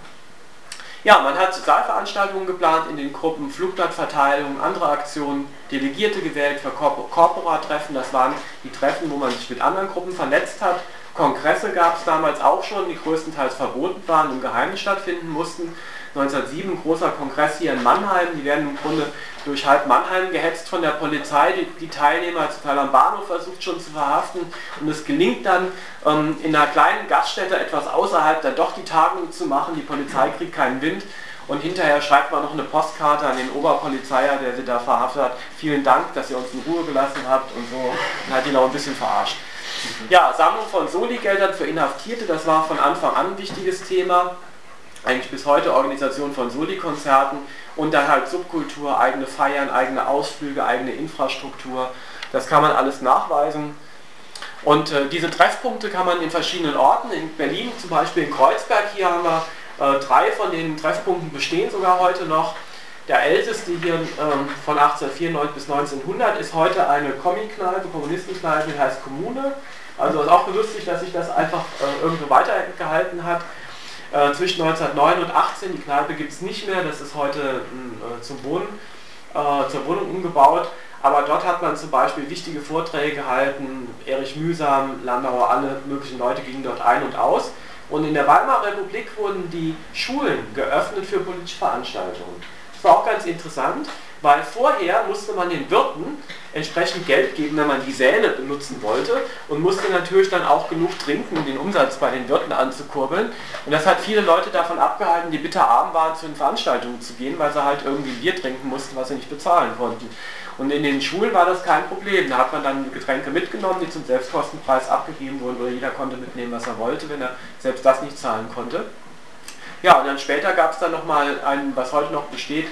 Ja, man hat Saalveranstaltungen geplant in den Gruppen, Flugblattverteilung, andere Aktionen, Delegierte gewählt für Corpora-Treffen, das waren die Treffen, wo man sich mit anderen Gruppen vernetzt hat. Kongresse gab es damals auch schon, die größtenteils verboten waren und im Geheimen stattfinden mussten. 1907 ein großer Kongress hier in Mannheim, die werden im Grunde durch halb Mannheim gehetzt von der Polizei, die Teilnehmer zum Teil am Bahnhof versucht schon zu verhaften, und es gelingt dann in einer kleinen Gaststätte etwas außerhalb dann doch die Tagung zu machen, die Polizei kriegt keinen Wind, und hinterher schreibt man noch eine Postkarte an den Oberpolizeier, der sie da verhaftet hat: vielen Dank, dass ihr uns in Ruhe gelassen habt, und so, und hat ihn auch ein bisschen verarscht. Ja, Sammlung von Soli-Geldern für Inhaftierte, das war von Anfang an ein wichtiges Thema. Eigentlich bis heute Organisation von Soli-Konzerten, und dann halt Subkultur, eigene Feiern, eigene Ausflüge, eigene Infrastruktur. Das kann man alles nachweisen. Und diese Treffpunkte kann man in verschiedenen Orten, in Berlin zum Beispiel in Kreuzberg, hier haben wir 3 von den Treffpunkten bestehen sogar heute noch. Der älteste hier von 1894 bis 1900 ist heute eine Comic-Kneipe, Kommunistenkneipe, die heißt Kommune. Also ist auch lustig, dass sich das einfach irgendwo weitergehalten hat. Zwischen 1909 und 18, die Kneipe gibt es nicht mehr, das ist heute zum Wohnen zur Wohnung umgebaut. Aber dort hat man zum Beispiel wichtige Vorträge gehalten, Erich Mühsam, Landauer, alle möglichen Leute gingen dort ein und aus. Und in der Weimarer Republik wurden die Schulen geöffnet für politische Veranstaltungen. Das war auch ganz interessant, weil vorher musste man den Wirten entsprechend Geld geben, wenn man die Säle benutzen wollte, und musste natürlich dann auch genug trinken, um den Umsatz bei den Wirten anzukurbeln. Und das hat viele Leute davon abgehalten, die bitterarm waren, zu den Veranstaltungen zu gehen, weil sie halt irgendwie Bier trinken mussten, was sie nicht bezahlen konnten. Und in den Schulen war das kein Problem. Da hat man dann Getränke mitgenommen, die zum Selbstkostenpreis abgegeben wurden, oder jeder konnte mitnehmen, was er wollte, wenn er selbst das nicht zahlen konnte. Ja, und dann später gab es dann nochmal ein, was heute noch besteht,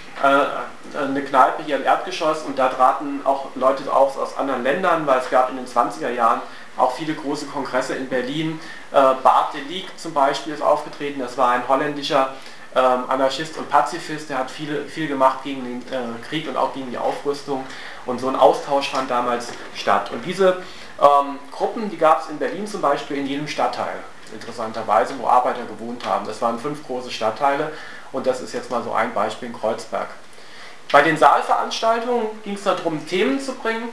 eine Kneipe hier im Erdgeschoss, und da traten auch Leute aus anderen Ländern, weil es gab in den 20er Jahren auch viele große Kongresse in Berlin. Bart de Liek zum Beispiel ist aufgetreten, das war ein holländischer Anarchist und Pazifist, der hat viel gemacht gegen den Krieg und auch gegen die Aufrüstung, und so ein Austausch fand damals statt. Und diese Gruppen, die gab es in Berlin zum Beispiel in jedem Stadtteil, interessanterweise, wo Arbeiter gewohnt haben. Das waren 5 große Stadtteile, und das ist jetzt mal so ein Beispiel in Kreuzberg. Bei den Saalveranstaltungen ging es darum, Themen zu bringen.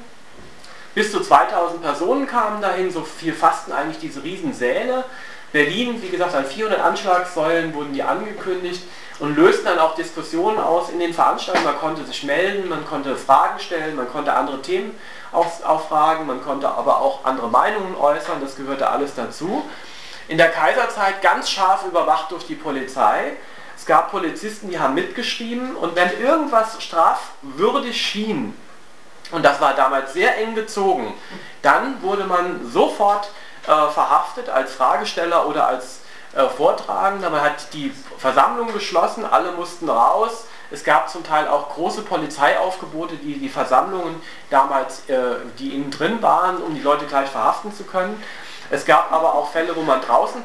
Bis zu 2000 Personen kamen dahin, so viel fassten eigentlich diese Riesensäle. Berlin, wie gesagt, an 400 Anschlagssäulen wurden die angekündigt und lösten dann auch Diskussionen aus in den Veranstaltungen. Man konnte sich melden, man konnte Fragen stellen, man konnte andere Themen auffragen, man konnte aber auch andere Meinungen äußern, das gehörte alles dazu. In der Kaiserzeit ganz scharf überwacht durch die Polizei. Es gab Polizisten, die haben mitgeschrieben, und wenn irgendwas strafwürdig schien, und das war damals sehr eng gezogen, dann wurde man sofort verhaftet als Fragesteller oder als Vortragender. Man hat die Versammlung geschlossen, alle mussten raus. Es gab zum Teil auch große Polizeiaufgebote, die Versammlungen damals, die innen drin waren, um die Leute gleich verhaften zu können. Es gab aber auch Fälle, wo man draußen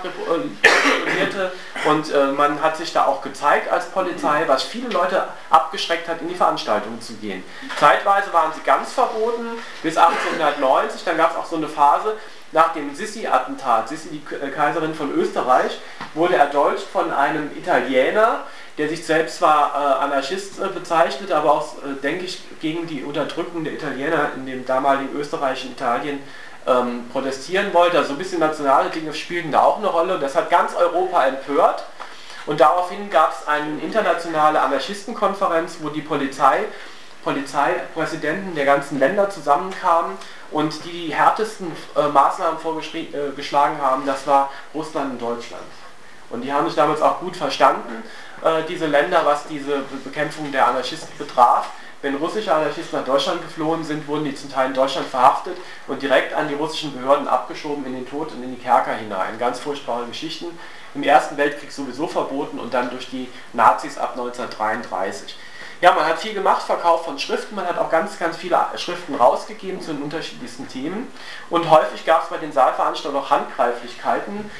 patrouillierte, und man hat sich da auch gezeigt als Polizei, was viele Leute abgeschreckt hat, in die Veranstaltungen zu gehen. Zeitweise waren sie ganz verboten, bis 1890, dann gab es auch so eine Phase, nach dem Sissi-Attentat, Sissi, die Kaiserin von Österreich, wurde erdolcht von einem Italiener, der sich selbst zwar Anarchist bezeichnet, aber auch, denke ich, gegen die Unterdrückung der Italiener in dem damaligen österreichischen Italien protestieren wollte. Also ein bisschen nationale Dinge spielten da auch eine Rolle, und das hat ganz Europa empört. Und daraufhin gab es eine internationale Anarchistenkonferenz, wo die Polizeipräsidenten der ganzen Länder zusammenkamen und die härtesten Maßnahmen vorgeschlagen haben. Das war Russland und Deutschland. Und die haben sich damals auch gut verstanden, diese Länder, was diese Bekämpfung der Anarchisten betraf. Wenn russische Anarchisten nach Deutschland geflohen sind, wurden die zum Teil in Deutschland verhaftet und direkt an die russischen Behörden abgeschoben in den Tod und in die Kerker hinein. Ganz furchtbare Geschichten. Im Ersten Weltkrieg sowieso verboten und dann durch die Nazis ab 1933. Ja, man hat viel gemacht, Verkauf von Schriften, man hat auch ganz viele Schriften rausgegeben zu den unterschiedlichsten Themen, und häufig gab es bei den Saalveranstaltungen auch Handgreiflichkeiten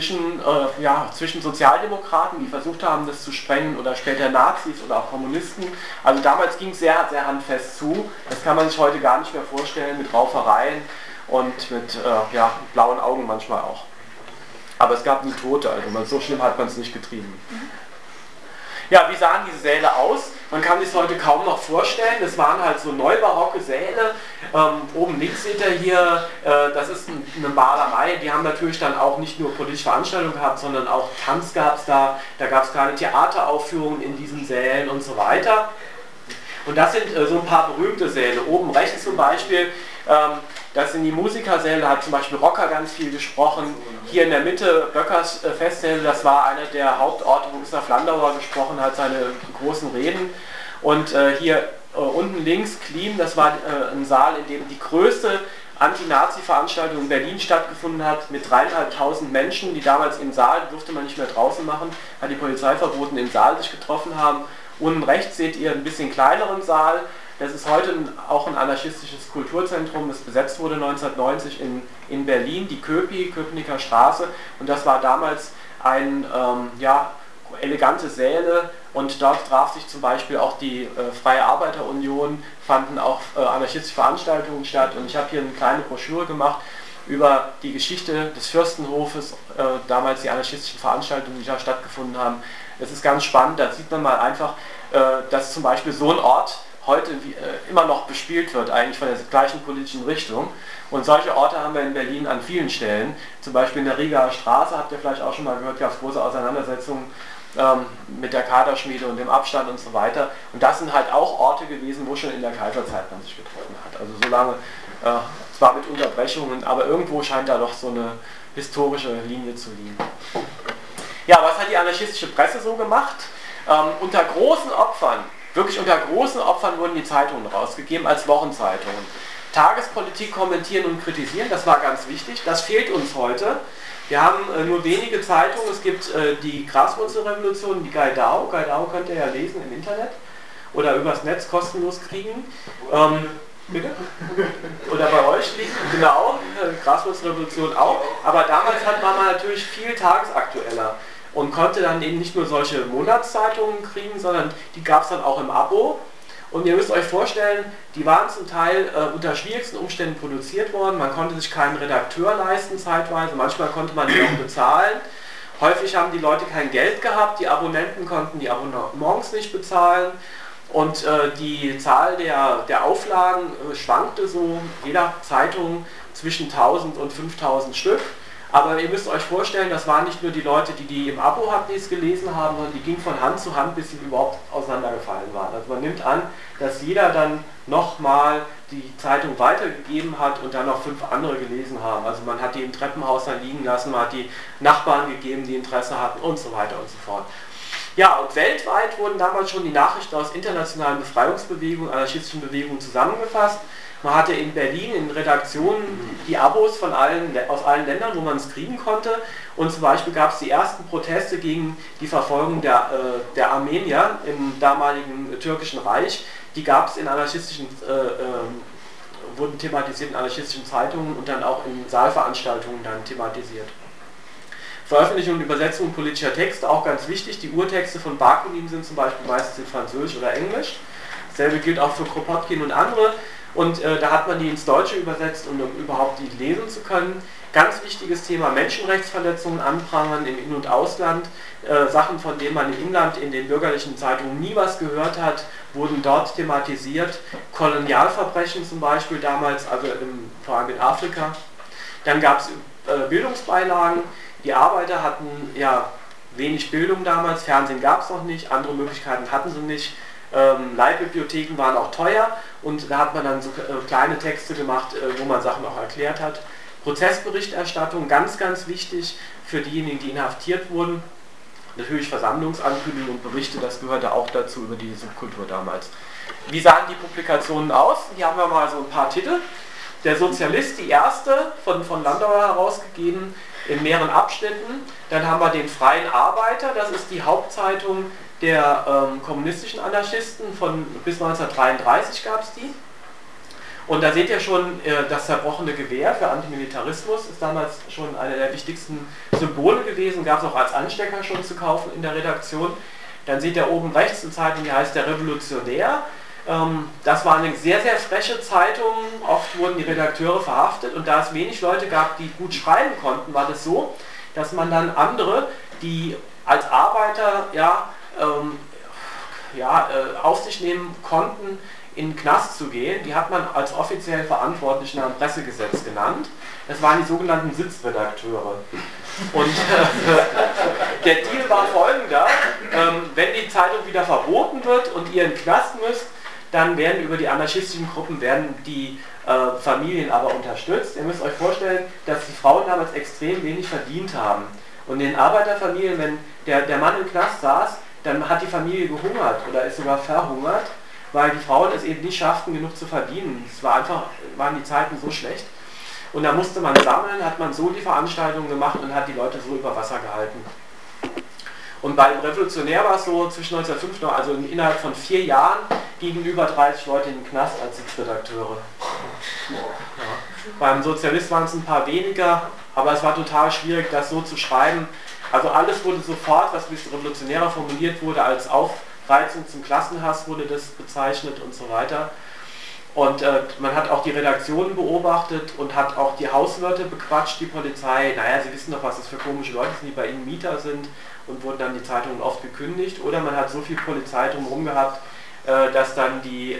zwischen Sozialdemokraten, die versucht haben, das zu sprengen, oder später Nazis oder auch Kommunisten. Also damals ging es sehr, sehr handfest zu. Das kann man sich heute gar nicht mehr vorstellen, mit Raufereien und mit blauen Augen manchmal auch. Aber es gab nie Tote, also so schlimm hat man es nicht getrieben. Ja, wie sahen diese Säle aus? Man kann sich es heute kaum noch vorstellen. Es waren halt so neubarocke Säle. Oben links seht ihr hier, das ist eine Malerei. Die haben natürlich dann auch nicht nur politische Veranstaltungen gehabt, sondern auch Tanz gab es da. Da gab es kleine Theateraufführungen in diesen Sälen und so weiter. Und das sind so ein paar berühmte Säle. Oben rechts zum Beispiel, das sind die Musikersäle, da hat zum Beispiel Rocker ganz viel gesprochen. Hier in der Mitte Böckers Festsäle, das war einer der Hauptorte, wo Gustav Landauer gesprochen hat, seine großen Reden. Und hier unten links Klim, das war ein Saal, in dem die größte Anti-Nazi-Veranstaltung in Berlin stattgefunden hat, mit 3.500 Menschen, die damals im Saal, durfte man nicht mehr draußen machen, hat die Polizei verboten, im Saal sich getroffen haben. Unten rechts seht ihr einen bisschen kleineren Saal. Das ist heute auch ein anarchistisches Kulturzentrum, das besetzt wurde 1990 in Berlin, die Köpenicker Straße. Und das war damals ein elegante Säle, und dort traf sich zum Beispiel auch die Freie Arbeiterunion, fanden auch anarchistische Veranstaltungen statt. Und ich habe hier eine kleine Broschüre gemacht, über die Geschichte des Fürstenhofes, damals die anarchistischen Veranstaltungen, die da stattgefunden haben. Es ist ganz spannend, da sieht man mal einfach, dass zum Beispiel so ein Ort heute immer noch bespielt wird, eigentlich von der gleichen politischen Richtung. Und solche Orte haben wir in Berlin an vielen Stellen. Zum Beispiel in der Rigaer Straße, habt ihr vielleicht auch schon mal gehört, gab es große Auseinandersetzungen mit der Kaderschmiede und dem Abstand und so weiter. Und das sind halt auch Orte gewesen, wo schon in der Kaiserzeit man sich getroffen hat. Also so lange, zwar mit Unterbrechungen, aber irgendwo scheint da doch so eine historische Linie zu liegen. Ja, was hat die anarchistische Presse so gemacht? Unter großen Opfern, wirklich unter großen Opfern wurden die Zeitungen rausgegeben als Wochenzeitungen. Tagespolitik kommentieren und kritisieren, das war ganz wichtig, das fehlt uns heute. Wir haben nur wenige Zeitungen, es gibt die Graswurzelrevolution, die Gaidao könnt ihr ja lesen im Internet oder übers Netz kostenlos kriegen. Bitte? Oder bei euch liegen, genau, Graswurzelrevolution auch, aber damals hat man natürlich viel tagesaktueller und konnte dann eben nicht nur solche Monatszeitungen kriegen, sondern die gab es dann auch im Abo. Und ihr müsst euch vorstellen, die waren zum Teil unter schwierigsten Umständen produziert worden. Man konnte sich keinen Redakteur leisten zeitweise, manchmal konnte man die auch bezahlen. Häufig haben die Leute kein Geld gehabt, die Abonnenten konnten die Abonnements nicht bezahlen. Und die Zahl der Auflagen schwankte so, jeder Zeitung zwischen 1000 und 5000 Stück. Aber ihr müsst euch vorstellen, das waren nicht nur die Leute, die im Abo hatten, die es gelesen haben, sondern die gingen von Hand zu Hand, bis sie überhaupt auseinandergefallen waren. Also man nimmt an, dass jeder dann nochmal die Zeitung weitergegeben hat und dann noch 5 andere gelesen haben. Also man hat die im Treppenhaus dann liegen lassen, man hat die Nachbarn gegeben, die Interesse hatten und so weiter und so fort. Ja, und weltweit wurden damals schon die Nachrichten aus internationalen Befreiungsbewegungen, anarchistischen Bewegungen zusammengefasst. Man hatte in Berlin in Redaktionen die Abos aus allen Ländern, wo man es kriegen konnte. Und zum Beispiel gab es die ersten Proteste gegen die Verfolgung der Armenier im damaligen türkischen Reich. Die gab es in wurden thematisiert in anarchistischen Zeitungen und dann auch in Saalveranstaltungen dann thematisiert. Veröffentlichung und Übersetzung politischer Texte, auch ganz wichtig. Die Urtexte von Bakunin sind zum Beispiel meistens in Französisch oder Englisch. Dasselbe gilt auch für Kropotkin und andere. Und da hat man die ins Deutsche übersetzt, um überhaupt die lesen zu können. Ganz wichtiges Thema: Menschenrechtsverletzungen anprangern im In- und Ausland. Sachen, von denen man im Inland in den bürgerlichen Zeitungen nie was gehört hat, wurden dort thematisiert. Kolonialverbrechen zum Beispiel damals, also vor allem in Afrika. Dann gab es Bildungsbeilagen. Die Arbeiter hatten ja wenig Bildung damals, Fernsehen gab es noch nicht, andere Möglichkeiten hatten sie nicht. Leihbibliotheken waren auch teuer und da hat man dann so kleine Texte gemacht, wo man Sachen auch erklärt hat. Prozessberichterstattung, ganz, ganz wichtig für diejenigen, die inhaftiert wurden. Natürlich Versammlungsankündigungen und Berichte, das gehörte auch dazu über die Subkultur damals. Wie sahen die Publikationen aus? Hier haben wir mal so ein paar Titel. Der Sozialist, die erste, von Landauer herausgegeben, in mehreren Abschnitten. Dann haben wir den Freien Arbeiter, das ist die Hauptzeitung der kommunistischen Anarchisten, bis 1933 gab es die. Und da seht ihr schon, das zerbrochene Gewehr für Antimilitarismus ist damals schon einer der wichtigsten Symbole gewesen, gab es auch als Anstecker schon zu kaufen in der Redaktion. Dann seht ihr oben rechts eine Zeitung, die heißt Der Revolutionär. Das war eine sehr, sehr freche Zeitung, oft wurden die Redakteure verhaftet und da es wenig Leute gab, die gut schreiben konnten, war das so, dass man dann andere, die als Arbeiter auf sich nehmen konnten, in den Knast zu gehen, die hat man als offiziell verantwortlich nach dem Pressegesetz genannt. Das waren die sogenannten Sitzredakteure. Und der Deal war folgender: Wenn die Zeitung wieder verboten wird und ihr in den Knast müsst, dann werden über die anarchistischen Gruppen die Familien aber unterstützt. Ihr müsst euch vorstellen, dass die Frauen damals extrem wenig verdient haben. Und in den Arbeiterfamilien, wenn der Mann im Knast saß, dann hat die Familie gehungert oder ist sogar verhungert, weil die Frauen es eben nicht schafften, genug zu verdienen. Es waren die Zeiten so schlecht. Und da musste man sammeln, hat man so die Veranstaltungen gemacht und hat die Leute so über Wasser gehalten. Und beim Revolutionär war es so, zwischen 1905, also innerhalb von 4 Jahren, gingen über 30 Leute in den Knast als Sitzredakteure. Ja. Beim Sozialist waren es ein paar weniger, aber es war total schwierig, das so zu schreiben. Also alles wurde sofort, was bis Revolutionärer formuliert wurde, als Aufreizung zum Klassenhass wurde das bezeichnet und so weiter. Und man hat auch die Redaktionen beobachtet und hat auch die Hauswirte bequatscht, die Polizei. Naja, sie wissen doch, was das für komische Leute sind, die bei ihnen Mieter sind, und wurden dann die Zeitungen oft gekündigt. Oder man hat so viel Polizei drumherum gehabt, dass dann die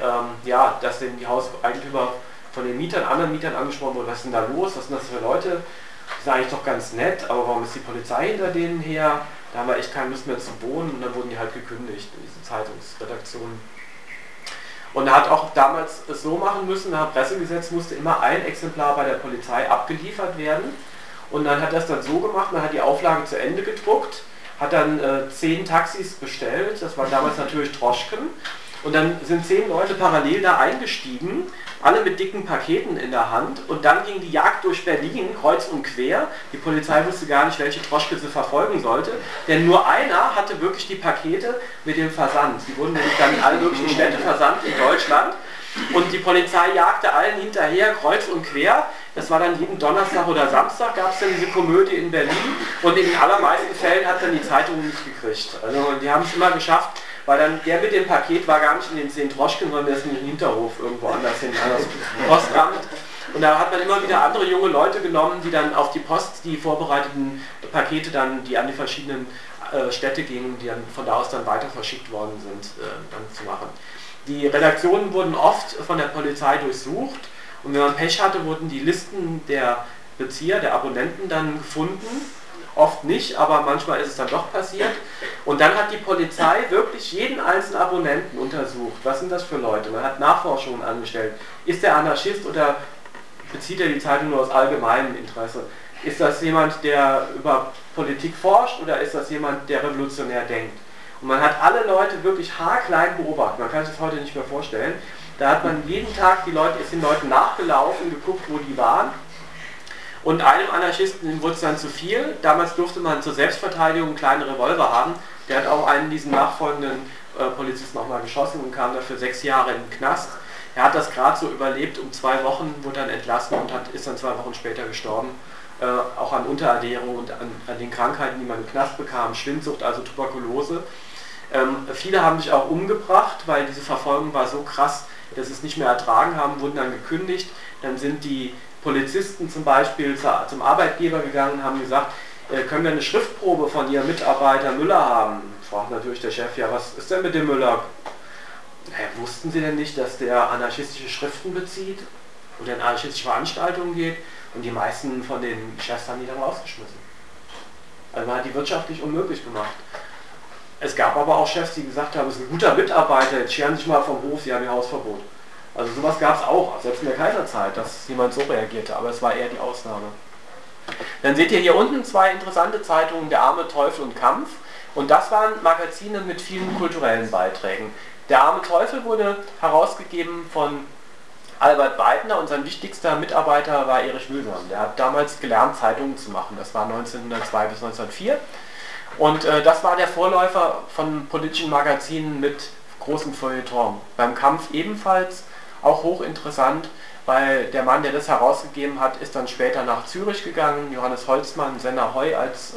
Hauseigentümer von den Mietern, anderen Mietern angesprochen wurden: Was ist denn da los, was sind das für Leute? Die sind eigentlich doch ganz nett, aber warum ist die Polizei hinter denen her? Da haben wir echt keine Lust mehr zu wohnen, und dann wurden die halt gekündigt, diese Zeitungsredaktionen. Und er hat auch damals es so machen müssen, nach Pressegesetz musste immer ein Exemplar bei der Polizei abgeliefert werden. Und dann hat er es dann so gemacht, man hat die Auflage zu Ende gedruckt, hat dann 10 Taxis bestellt, das waren damals natürlich Droschken. Und dann sind 10 Leute parallel da eingestiegen, alle mit dicken Paketen in der Hand, und dann ging die Jagd durch Berlin, kreuz und quer. Die Polizei wusste gar nicht, welche Droschke sie verfolgen sollte, denn nur einer hatte wirklich die Pakete mit dem Versand. Die wurden nämlich dann in alle möglichen Städte versandt in Deutschland, und die Polizei jagte allen hinterher, kreuz und quer. Das war dann jeden Donnerstag oder Samstag, gab es dann diese Komödie in Berlin, und in den allermeisten Fällen hat dann die Zeitung nicht gekriegt. Also die haben es immer geschafft, weil dann der mit dem Paket war gar nicht in den 10 Droschken, sondern der ist in den Hinterhof irgendwo anders hin, an das Postamt. Und da hat man immer wieder andere junge Leute genommen, die dann auf die Post die vorbereiteten Pakete dann, die an die verschiedenen Städte gingen, die dann von da aus dann weiter verschickt worden sind, dann zu machen. Die Redaktionen wurden oft von der Polizei durchsucht, und wenn man Pech hatte, wurden die Listen der Bezieher, der Abonnenten dann gefunden. Oft nicht, aber manchmal ist es dann doch passiert. Und dann hat die Polizei wirklich jeden einzelnen Abonnenten untersucht. Was sind das für Leute? Man hat Nachforschungen angestellt. Ist der Anarchist oder bezieht er die Zeitung nur aus allgemeinem Interesse? Ist das jemand, der über Politik forscht, oder ist das jemand, der revolutionär denkt? Und man hat alle Leute wirklich haarklein beobachtet. Man kann sich das heute nicht mehr vorstellen. Da hat man jeden Tag ist den Leuten nachgelaufen, geguckt, wo die waren. Und einem Anarchisten wurde es dann zu viel. Damals durfte man zur Selbstverteidigung kleine Revolver haben. Der hat auch einen diesen nachfolgenden Polizisten auch mal geschossen und kam dafür 6 Jahre in den Knast. Er hat das gerade so überlebt, um 2 Wochen wurde dann entlassen und ist dann 2 Wochen später gestorben. Auch an Unterernährung und an den Krankheiten, die man im Knast bekam, Schwindsucht, also Tuberkulose. Viele haben sich auch umgebracht, weil diese Verfolgung war so krass, dass sie es nicht mehr ertragen haben, wurden dann gekündigt. Dann sind die Polizisten zum Beispiel zum Arbeitgeber gegangen und haben gesagt: Können wir eine Schriftprobe von Ihrem Mitarbeiter Müller haben? Fragt natürlich der Chef: Ja, was ist denn mit dem Müller? Wussten Sie denn nicht, dass der anarchistische Schriften bezieht oder in anarchistische Veranstaltungen geht? Und die meisten von den Chefs haben die dann rausgeschmissen. Also man hat die wirtschaftlich unmöglich gemacht. Es gab aber auch Chefs, die gesagt haben: Es ist ein guter Mitarbeiter, jetzt scheren Sie sich mal vom Hof, Sie haben Ihr Hausverbot. Also sowas gab es auch, selbst in der Kaiserzeit, dass jemand so reagierte, aber es war eher die Ausnahme. Dann seht ihr hier unten 2 interessante Zeitungen, Der arme Teufel und Kampf. Und das waren Magazine mit vielen kulturellen Beiträgen. Der arme Teufel wurde herausgegeben von Albert Weidner, und sein wichtigster Mitarbeiter war Erich Mühsam. Der hat damals gelernt, Zeitungen zu machen. Das war 1902 bis 1904. Und das war der Vorläufer von politischen Magazinen mit großem Feuilleton. Beim Kampf ebenfalls, auch hochinteressant, weil der Mann, der das herausgegeben hat, ist dann später nach Zürich gegangen. Johannes Holzmann, Senna Heu als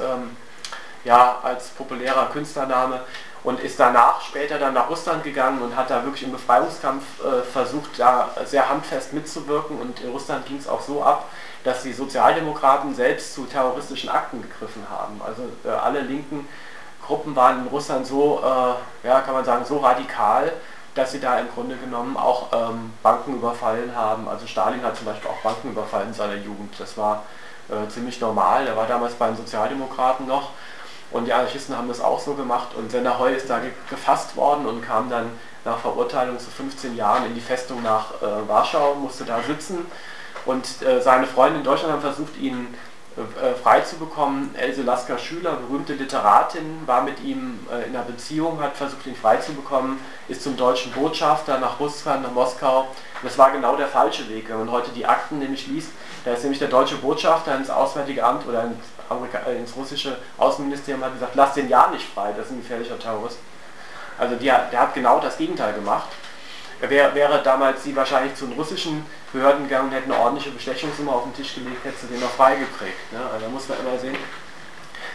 populärer Künstlername, und ist danach später dann nach Russland gegangen und hat da wirklich im Befreiungskampf versucht, da sehr handfest mitzuwirken. Und in Russland ging es auch so ab, dass die Sozialdemokraten selbst zu terroristischen Akten gegriffen haben. Also alle linken Gruppen waren in Russland so, kann man sagen, so radikal, dass sie da im Grunde genommen auch Banken überfallen haben. Also Stalin hat zum Beispiel auch Banken überfallen in seiner Jugend. Das war ziemlich normal. Er war damals bei den Sozialdemokraten noch, und die Anarchisten haben das auch so gemacht. Und Senna Heu ist da gefasst worden und kam dann nach Verurteilung zu 15 Jahren in die Festung nach Warschau, musste da sitzen. Und seine Freunde in Deutschland haben versucht, ihn frei zu bekommen. Else Lasker-Schüler, berühmte Literatin, war mit ihm in einer Beziehung, hat versucht, ihn frei zu bekommen, ist zum deutschen Botschafter nach Russland, nach Moskau. Und das war genau der falsche Weg. Wenn man heute die Akten nämlich liest, da ist nämlich der deutsche Botschafter ins Auswärtige Amt oder ins russische Außenministerium, hat gesagt: Lass den ja nicht frei, das ist ein gefährlicher Terrorist. Also der hat genau das Gegenteil gemacht. Wäre damals sie wahrscheinlich zu den russischen Behörden gegangen und hätte eine ordentliche Bestechungssumme auf den Tisch gelegt, hätte sie den noch freigekriegt. Ne? Also da muss man immer sehen.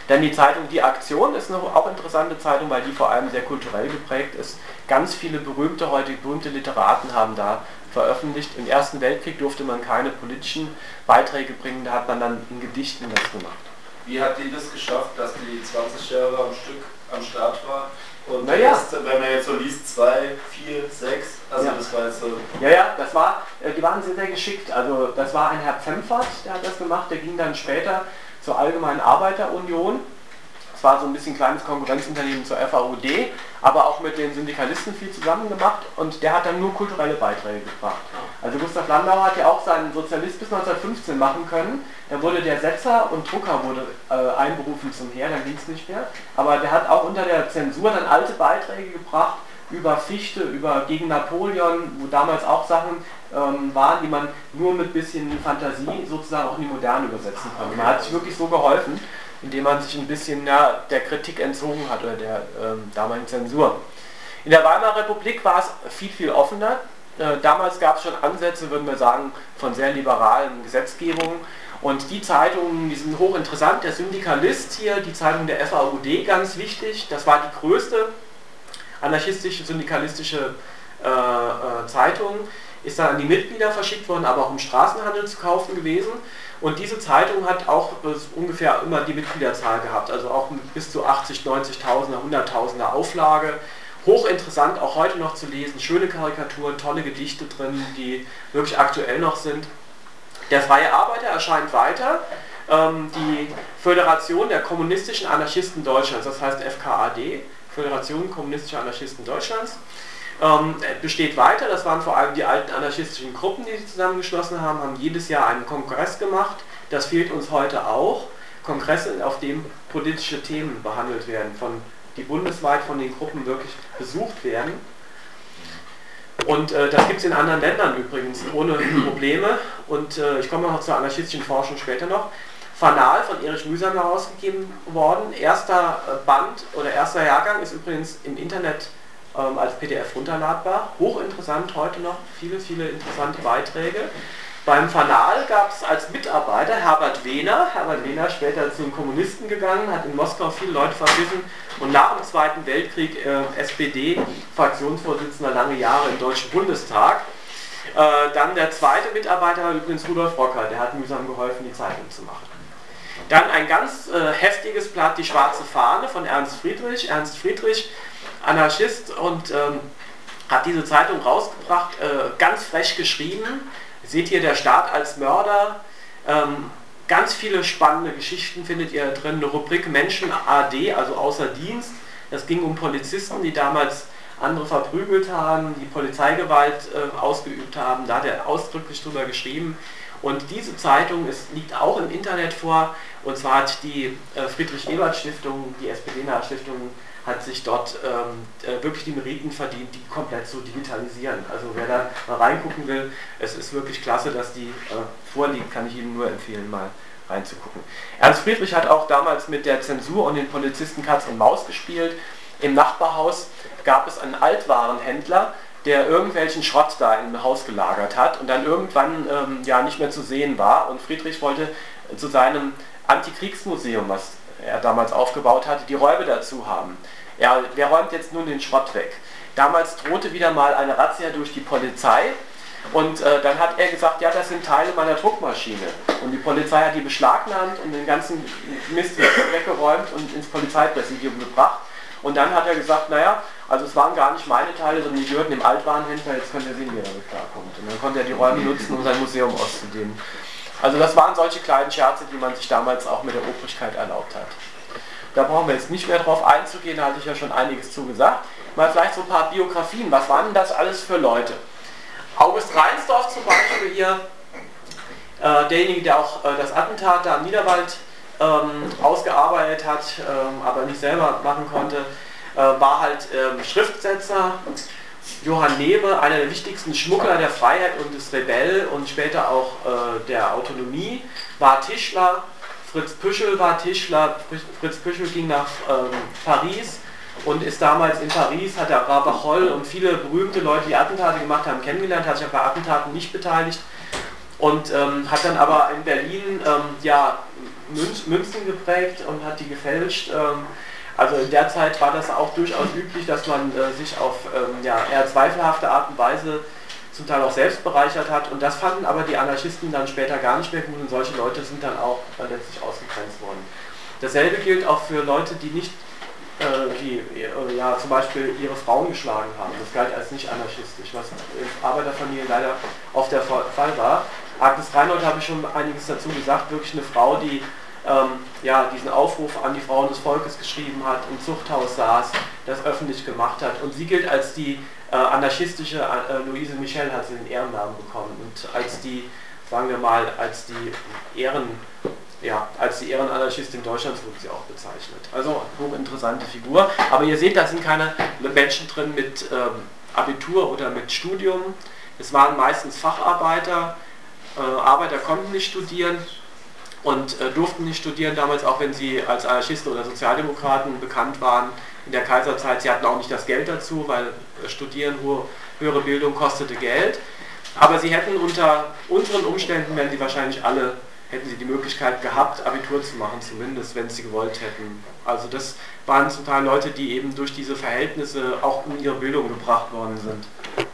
Dann die Zeitung Die Aktion ist eine auch interessante Zeitung, weil die vor allem sehr kulturell geprägt ist. Ganz viele heute berühmte Literaten haben da veröffentlicht. Im Ersten Weltkrieg durfte man keine politischen Beiträge bringen, da hat man dann in Gedichten das gemacht. Wie hat die das geschafft, dass die 20 Jahre am Stück am Start war? Und naja, jetzt, wenn man jetzt so liest, 2, 4, 6, also ja. Das war jetzt so... Ja, die waren sehr, sehr geschickt. Also das war ein Herr Pfemfert, der hat das gemacht, der ging dann später zur Allgemeinen Arbeiterunion. Das war so ein bisschen kleines Konkurrenzunternehmen zur FAUD, aber auch mit den Syndikalisten viel zusammen gemacht und der hat dann nur kulturelle Beiträge gebracht. Also Gustav Landauer hat ja auch seinen Sozialist bis 1915 machen können, da wurde der Setzer und Drucker einberufen zum Heer, dann ging es nicht mehr, aber der hat auch unter der Zensur dann alte Beiträge gebracht über Fichte, gegen Napoleon, wo damals auch Sachen waren, die man nur mit bisschen Fantasie sozusagen auch in die Moderne übersetzen konnte. Man hat sich wirklich so geholfen, indem man sich ein bisschen der Kritik entzogen hat oder der damaligen Zensur. In der Weimarer Republik war es viel, viel offener. Damals gab es schon Ansätze, würden wir sagen, von sehr liberalen Gesetzgebungen. Und die Zeitungen, die sind hochinteressant. Der Syndikalist hier, die Zeitung der FAUD, ganz wichtig. Das war die größte anarchistische, syndikalistische Zeitung. Ist dann an die Mitglieder verschickt worden, aber auch im Straßenhandel zu kaufen gewesen. Und diese Zeitung hat auch ungefähr immer die Mitgliederzahl gehabt, also auch bis zu 80, 90.000er, 100.000er Auflage. Hochinteressant, auch heute noch zu lesen, schöne Karikaturen, tolle Gedichte drin, die wirklich aktuell noch sind. Der Freie Arbeiter erscheint weiter, die Föderation der kommunistischen Anarchisten Deutschlands, das heißt FKAD, Föderation kommunistischer Anarchisten Deutschlands, besteht weiter. Das waren vor allem die alten anarchistischen Gruppen, die sich zusammengeschlossen haben, haben jedes Jahr einen Kongress gemacht. Das fehlt uns heute auch. Kongresse, auf denen politische Themen behandelt werden, die bundesweit von den Gruppen wirklich besucht werden. Und das gibt es in anderen Ländern übrigens ohne Probleme. Und ich komme noch zur anarchistischen Forschung später noch. Fanal von Erich Mühsam herausgegeben worden. Erster Band oder erster Jahrgang ist übrigens im Internet als PDF runterladbar. Hochinteressant heute noch, viele, viele interessante Beiträge. Beim Fanal gab es als Mitarbeiter Herbert Wehner. Herbert Wehner später zu den Kommunisten gegangen, hat in Moskau viele Leute verbissen und nach dem Zweiten Weltkrieg SPD-Fraktionsvorsitzender lange Jahre im Deutschen Bundestag. Dann der zweite Mitarbeiter war übrigens Rudolf Rocker, der hat Mühsam geholfen, die Zeitung zu machen. Dann ein ganz heftiges Blatt, die Schwarze Fahne von Ernst Friedrich. Ernst Friedrich, Anarchist, und hat diese Zeitung rausgebracht, ganz frech geschrieben. Ihr seht hier der Staat als Mörder. Ganz viele spannende Geschichten findet ihr drin. Eine Rubrik Menschen AD, also außer Dienst. Das ging um Polizisten, die damals andere verprügelt haben, die Polizeigewalt ausgeübt haben. Da hat er ausdrücklich drüber geschrieben. Und diese Zeitung liegt auch im Internet vor. Und zwar hat die Friedrich-Ebert-Stiftung, die SPD-nahe Stiftung, hat sich dort wirklich die Meriten verdient, die komplett zu digitalisieren. Also wer da mal reingucken will, es ist wirklich klasse, dass die vorliegt, kann ich Ihnen nur empfehlen, mal reinzugucken. Ernst Friedrich hat auch damals mit der Zensur und den Polizisten Katz und Maus gespielt. Im Nachbarhaus gab es einen Altwarenhändler, der irgendwelchen Schrott da im Haus gelagert hat und dann irgendwann nicht mehr zu sehen war. Und Friedrich wollte zu seinem Antikriegsmuseum, was er damals aufgebaut hatte, die Räume dazu haben. Ja, wer räumt jetzt nun den Schrott weg? Damals drohte wieder mal eine Razzia durch die Polizei und dann hat er gesagt, ja, das sind Teile meiner Druckmaschine. Und die Polizei hat die beschlagnahmt und den ganzen Mist weggeräumt und ins Polizeipräsidium gebracht. Und dann hat er gesagt, naja, also es waren gar nicht meine Teile, sondern die gehörten dem Altwarenhändler, jetzt könnt ihr sehen, wie er damit klarkommt. Und dann konnte er die Räume nutzen, um sein Museum auszudehnen. Also das waren solche kleinen Scherze, die man sich damals auch mit der Obrigkeit erlaubt hat. Da brauchen wir jetzt nicht mehr drauf einzugehen, da hatte ich ja schon einiges zugesagt. Mal vielleicht so ein paar Biografien, was waren denn das alles für Leute? August Reinsdorf zum Beispiel hier, derjenige, der auch das Attentat da am Niederwald ausgearbeitet hat, aber nicht selber machen konnte, war halt Schriftsetzer. Johann Newe, einer der wichtigsten Schmuggler der Freiheit und des Rebell und später auch der Autonomie, war Tischler. Fritz Püschel war Tischler. Fritz Püschel ging nach Paris und ist damals in Paris, hat der Ravachol und viele berühmte Leute, die Attentate gemacht haben, kennengelernt, hat sich bei Attentaten nicht beteiligt und hat dann aber in Berlin Münzen geprägt und hat die gefälscht. Also in der Zeit war das auch durchaus üblich, dass man sich auf eher zweifelhafte Art und Weise zum Teil auch selbst bereichert hat, und das fanden aber die Anarchisten dann später gar nicht mehr gut, und solche Leute sind dann auch letztlich ausgegrenzt worden. Dasselbe gilt auch für Leute, die nicht zum Beispiel ihre Frauen geschlagen haben. Das galt als nicht anarchistisch, was in Arbeiterfamilien leider oft der Fall war. Agnes Reinhold habe ich schon einiges dazu gesagt, wirklich eine Frau, die diesen Aufruf an die Frauen des Volkes geschrieben hat, im Zuchthaus saß, das öffentlich gemacht hat, und sie gilt als die anarchistische Louise Michel, hat sie den Ehrennamen bekommen, und als die, sagen wir mal, als die Ehrenanarchistin Deutschlands wurde sie auch bezeichnet. Also hochinteressante Figur. Aber ihr seht, da sind keine Menschen drin mit Abitur oder mit Studium. Es waren meistens Facharbeiter. Arbeiter konnten nicht studieren und durften nicht studieren damals, auch wenn sie als Anarchisten oder Sozialdemokraten bekannt waren in der Kaiserzeit. Sie hatten auch nicht das Geld dazu, weil Studieren, höhere Bildung kostete Geld. Aber sie hätten unter unseren Umständen, wären sie wahrscheinlich alle, hätten sie die Möglichkeit gehabt, Abitur zu machen, zumindest, wenn sie gewollt hätten. Also das waren zum Teil Leute, die eben durch diese Verhältnisse auch in ihre Bildung gebracht worden sind.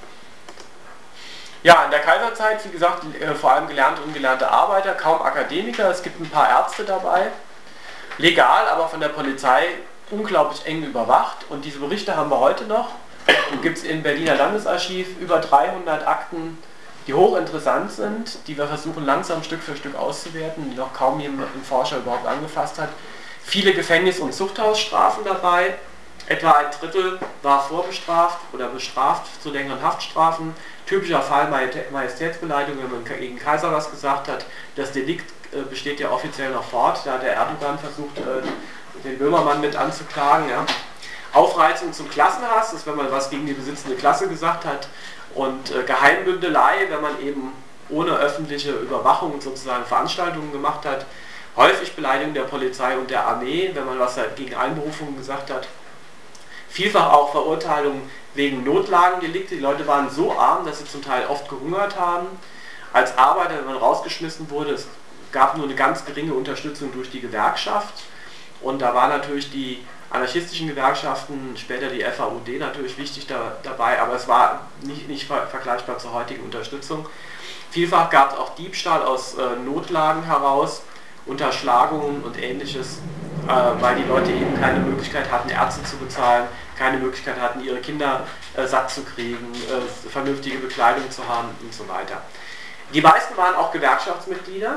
Ja, in der Kaiserzeit, wie gesagt, vor allem gelernte und ungelernte Arbeiter, kaum Akademiker, es gibt ein paar Ärzte dabei. Legal, aber von der Polizei unglaublich eng überwacht, und diese Berichte haben wir heute noch. Gibt es im Berliner Landesarchiv über 300 Akten, die hochinteressant sind, die wir versuchen langsam Stück für Stück auszuwerten, die noch kaum jemand, ein Forscher überhaupt angefasst hat. Viele Gefängnis- und Zuchthausstrafen dabei, etwa ein Drittel war vorbestraft oder bestraft zu längeren Haftstrafen. Typischer Fall Majestätsbeleidigung, wenn man gegen Kaiser was gesagt hat. Das Delikt besteht ja offiziell noch fort, da hat der Erdogan versucht, den Böhmermann mit anzuklagen. Ja. Aufreizung zum Klassenhass, das ist, wenn man was gegen die besitzende Klasse gesagt hat. Und Geheimbündelei, wenn man eben ohne öffentliche Überwachung sozusagen Veranstaltungen gemacht hat. Häufig Beleidigung der Polizei und der Armee, wenn man was gegen Einberufungen gesagt hat. Vielfach auch Verurteilungen wegen Notlagendelikte. Die Leute waren so arm, dass sie zum Teil oft gehungert haben. Als Arbeiter, wenn man rausgeschmissen wurde, es gab nur eine ganz geringe Unterstützung durch die Gewerkschaft. Und da waren natürlich die anarchistischen Gewerkschaften, später die FAUD natürlich wichtig dabei, aber es war nicht vergleichbar zur heutigen Unterstützung. Vielfach gab es auch Diebstahl aus Notlagen heraus, Unterschlagungen und Ähnliches, weil die Leute eben keine Möglichkeit hatten, Ärzte zu bezahlen, keine Möglichkeit hatten, ihre Kinder satt zu kriegen, vernünftige Bekleidung zu haben und so weiter. Die meisten waren auch Gewerkschaftsmitglieder,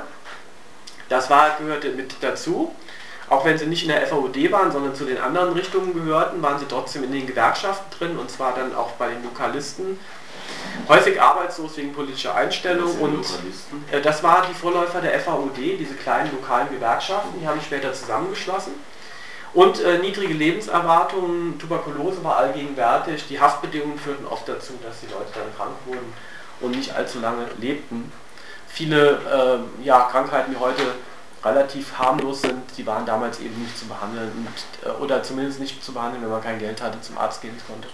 das gehörte mit dazu. Auch wenn sie nicht in der FAUD waren, sondern zu den anderen Richtungen gehörten, waren sie trotzdem in den Gewerkschaften drin, und zwar dann auch bei den Lokalisten. Häufig arbeitslos wegen politischer Einstellung, und das war die Vorläufer der FAUD, diese kleinen lokalen Gewerkschaften, die haben später zusammengeschlossen. Und niedrige Lebenserwartungen, Tuberkulose war allgegenwärtig, die Haftbedingungen führten oft dazu, dass die Leute dann krank wurden und nicht allzu lange lebten. Viele Krankheiten, die heute relativ harmlos sind, die waren damals eben nicht zu behandeln, oder zumindest nicht zu behandeln, wenn man kein Geld hatte, zum Arzt gehen konnte.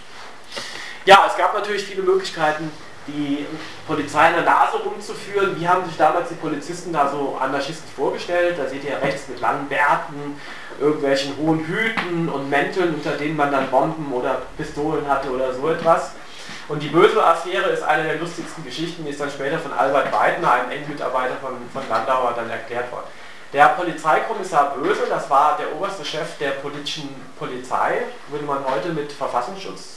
Ja, es gab natürlich viele Möglichkeiten, die Polizei in der Nase rumzuführen. Wie haben sich damals die Polizisten da so anarchistisch vorgestellt? Da seht ihr rechts mit langen Bärten, irgendwelchen hohen Hüten und Mänteln, unter denen man dann Bomben oder Pistolen hatte oder so etwas. Und die Bösel-Affäre ist eine der lustigsten Geschichten, die ist dann später von Albert Weidner, einem engen Mitarbeiter von Landauer, dann erklärt worden. Der Polizeikommissar Bösel, das war der oberste Chef der politischen Polizei, würde man heute mit Verfassungsschutz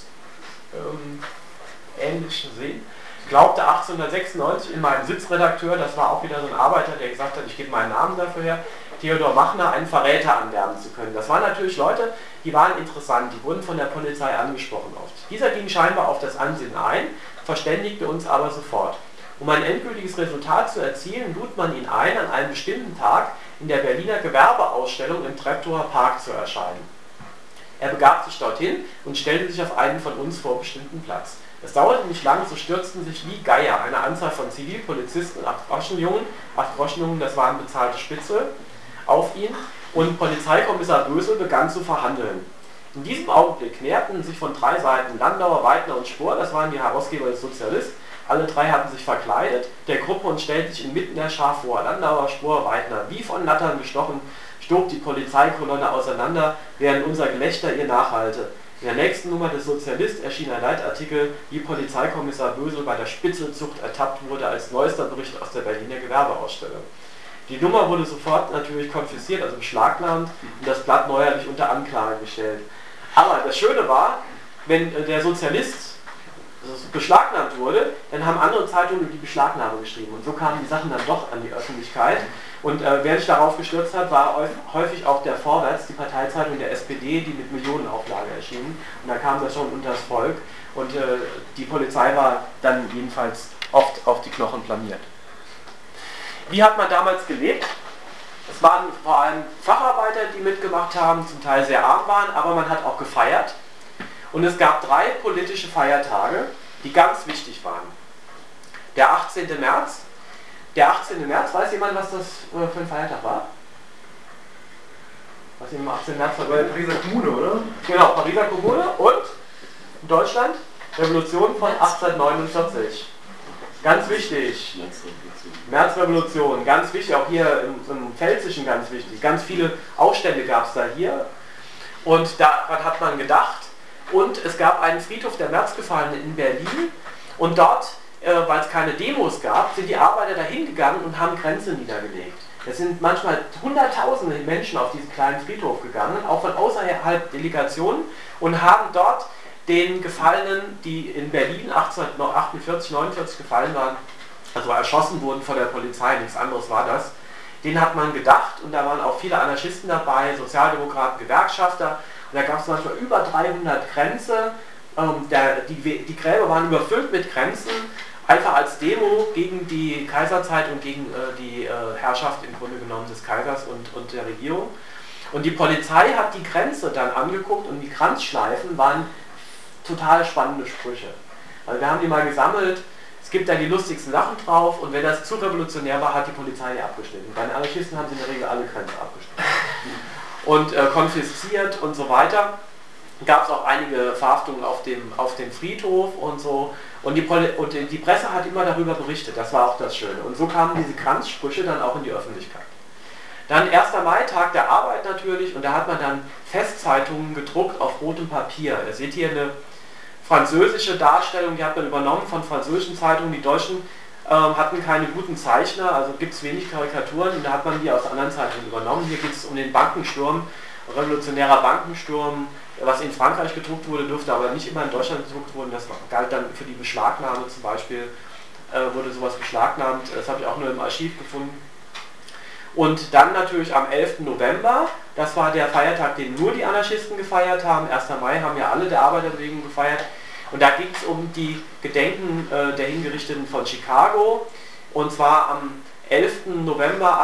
ähnlich sehen, glaubte 1896 in meinem Sitzredakteur, das war auch wieder so ein Arbeiter, der gesagt hat, ich gebe meinen Namen dafür her, Theodor Machner, einen Verräter anwerben zu können. Das waren natürlich Leute, die waren interessant, die wurden von der Polizei angesprochen oft. Dieser ging scheinbar auf das Ansinnen ein, verständigte uns aber sofort. Um ein endgültiges Resultat zu erzielen, lud man ihn ein, an einem bestimmten Tag in der Berliner Gewerbeausstellung im Treptower Park zu erscheinen. Er begab sich dorthin und stellte sich auf einen von uns vorbestimmten Platz. Es dauerte nicht lang, so stürzten sich wie Geier eine Anzahl von Zivilpolizisten und 8-Groschenjungen, das waren bezahlte Spitzel, auf ihn, und Polizeikommissar Bösel begann zu verhandeln. In diesem Augenblick näherten sich von 3 Seiten Landauer, Weidner und Spohr, das waren die Herausgeber des Sozialist, Alle drei hatten sich verkleidet, der Gruppe stellte sich inmitten der Schar vor. Landauer schwor Weidner, wie von Nattern gestochen, stob die Polizeikolonne auseinander, während unser Gelächter ihr nachhallte. In der nächsten Nummer des Sozialist erschien ein Leitartikel, wie Polizeikommissar Bösel bei der Spitzelzucht ertappt wurde, als neuester Bericht aus der Berliner Gewerbeausstellung. Die Nummer wurde sofort natürlich konfisziert, also beschlagnahmt, und das Blatt neuerlich unter Anklage gestellt. Aber das Schöne war, wenn der Sozialist beschlagnahmt wurde, dann haben andere Zeitungen über die Beschlagnahme geschrieben. Und so kamen die Sachen dann doch an die Öffentlichkeit. Und wer sich darauf gestürzt hat, war häufig auch der Vorwärts, die Parteizeitung der SPD, die mit Millionenauflage erschien. Und da kam das schon unter das Volk. Und die Polizei war dann jedenfalls oft auf die Knochen blamiert. Wie hat man damals gelebt? Es waren vor allem Facharbeiter, die mitgemacht haben, zum Teil sehr arm waren, aber man hat auch gefeiert. Und es gab 3 politische Feiertage, die ganz wichtig waren. Der 18. März. Der 18. März, weiß jemand, was das für ein Feiertag war? Was im 18. März war? Bei der Pariser Kommune, oder? Genau, Pariser Kommune und in Deutschland Revolution von 1849. Ganz wichtig. Märzrevolution, ganz wichtig, auch hier im Pfälzischen ganz wichtig. Ganz viele Aufstände gab es da hier. Und daran hat man gedacht. Und es gab einen Friedhof der Märzgefallenen in Berlin. Und dort, weil es keine Demos gab, sind die Arbeiter dahin gegangen und haben Grenzen niedergelegt. Es sind manchmal Hunderttausende Menschen auf diesen kleinen Friedhof gegangen, auch von außerhalb Delegationen, und haben dort den Gefallenen, die in Berlin 1848, 49 gefallen waren, also erschossen wurden von der Polizei, nichts anderes war das, denen hat man gedacht, und da waren auch viele Anarchisten dabei, Sozialdemokraten, Gewerkschafter, und da gab es manchmal über 300 Kränze, die Gräber waren überfüllt mit Kränzen, einfach als Demo gegen die Kaiserzeit und gegen die Herrschaft im Grunde genommen des Kaisers und der Regierung. Und die Polizei hat die Kränze dann angeguckt, und die Kranzschleifen waren total spannende Sprüche. Also wir haben die mal gesammelt, es gibt da die lustigsten Sachen drauf, und wenn das zu revolutionär war, hat die Polizei die abgeschnitten. Bei den Anarchisten haben sie in der Regel alle Kränze abgeschnitten. Und konfisziert und so weiter. Gab es auch einige Verhaftungen auf dem Friedhof und so. Und die Presse hat immer darüber berichtet, das war auch das Schöne. Und so kamen diese Kranzsprüche dann auch in die Öffentlichkeit. Dann 1. Mai, Tag der Arbeit natürlich, und da hat man dann Festzeitungen gedruckt auf rotem Papier. Ihr seht hier eine französische Darstellung, die hat man übernommen von französischen Zeitungen. Die Deutschen hatten keine guten Zeichner, also gibt es wenig Karikaturen, und da hat man die aus anderen Zeitungen übernommen. Hier geht es um den Bankensturm, revolutionärer Bankensturm, was in Frankreich gedruckt wurde, durfte aber nicht immer in Deutschland gedruckt werden. Das galt dann für die Beschlagnahme zum Beispiel, wurde sowas beschlagnahmt. Das habe ich auch nur im Archiv gefunden. Und dann natürlich am 11. November, das war der Feiertag, den nur die Anarchisten gefeiert haben. 1. Mai haben ja alle der Arbeiterbewegung gefeiert. Und da ging es um die Gedenken der Hingerichteten von Chicago. Und zwar am 11. November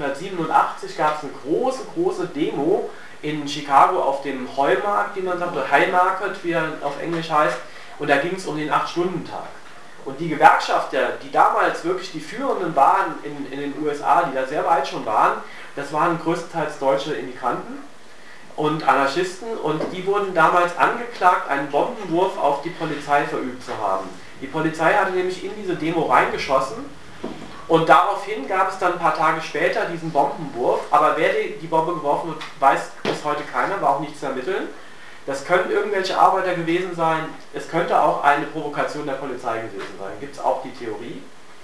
1887 gab es eine große Demo in Chicago auf dem Heumarkt, wie man sagt, oder High Market, wie er auf Englisch heißt. Und da ging es um den 8-Stunden-Tag. Und die Gewerkschafter, die damals wirklich die Führenden waren in den USA, die da sehr weit schon waren, das waren größtenteils deutsche Immigranten und Anarchisten, und die wurden damals angeklagt, einen Bombenwurf auf die Polizei verübt zu haben. Die Polizei hatte nämlich in diese Demo reingeschossen, und daraufhin gab es dann ein paar Tage später diesen Bombenwurf, aber wer die Bombe geworfen hat, weiß bis heute keiner, war auch nicht zu ermitteln. Das können irgendwelche Arbeiter gewesen sein, es könnte auch eine Provokation der Polizei gewesen sein, gibt es auch die Theorie.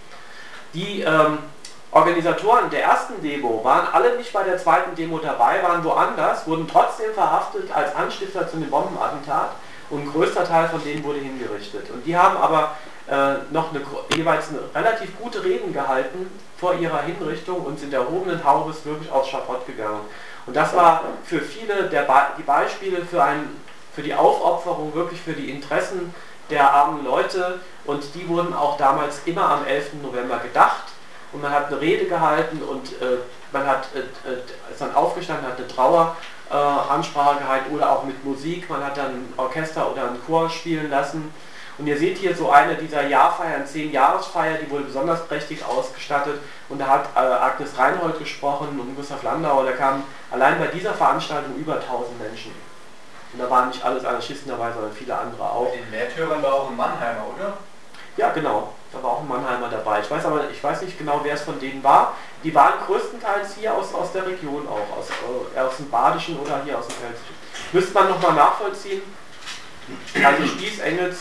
Die Organisatoren der ersten Demo waren alle nicht bei der zweiten Demo dabei, waren woanders, wurden trotzdem verhaftet als Anstifter zu dem Bombenattentat, und ein größter Teil von denen wurde hingerichtet. Und die haben aber noch jeweils eine relativ gute Reden gehalten vor ihrer Hinrichtung und sind erhobenen Haubes wirklich aufs Schafott gegangen. Und das war für viele die Beispiele für die Aufopferung, wirklich für die Interessen der armen Leute, und die wurden auch damals immer am 11. November gedacht, und man hat eine Rede gehalten, und man ist dann aufgestanden, hat eine Traueransprache gehalten oder auch mit Musik, man hat dann ein Orchester oder einen Chor spielen lassen. Und ihr seht hier so eine dieser Jahrfeiern, 10-Jahresfeier, die wurde besonders prächtig ausgestattet, und da hat Agnes Reinhold gesprochen und Gustav Landauer, da kamen allein bei dieser Veranstaltung über 1000 Menschen. Und da waren nicht alles Anarchisten dabei, sondern viele andere auch. Bei den Märtyrern war auch ein Mannheimer, oder? Ja, genau. Da war auch ein Mannheimer dabei. Ich weiß nicht genau, wer es von denen war. Die waren größtenteils hier aus der Region auch, aus dem Badischen oder hier aus dem Pfälzischen. Müsste man nochmal nachvollziehen. Also Spieß, Engels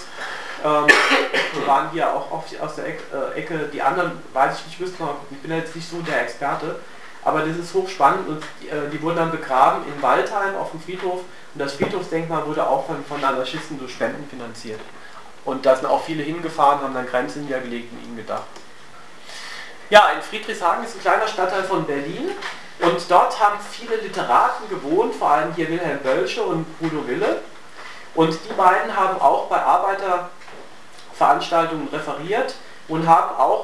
waren hier auch aus der Ecke. Die anderen, weiß ich nicht, ich bin jetzt nicht so der Experte. Aber das ist hochspannend und die wurden dann begraben in Waldheim auf dem Friedhof. Und das Friedhofsdenkmal wurde auch von Anarchisten durch Spenden finanziert. Und da sind auch viele hingefahren, haben dann Grenzen niedergelegt und ihnen gedacht. Ja, in Friedrichshagen ist ein kleiner Stadtteil von Berlin. Und dort haben viele Literaten gewohnt, vor allem hier Wilhelm Bölsche und Udo Wille. Und die beiden haben auch bei Arbeiterveranstaltungen referiert und haben auch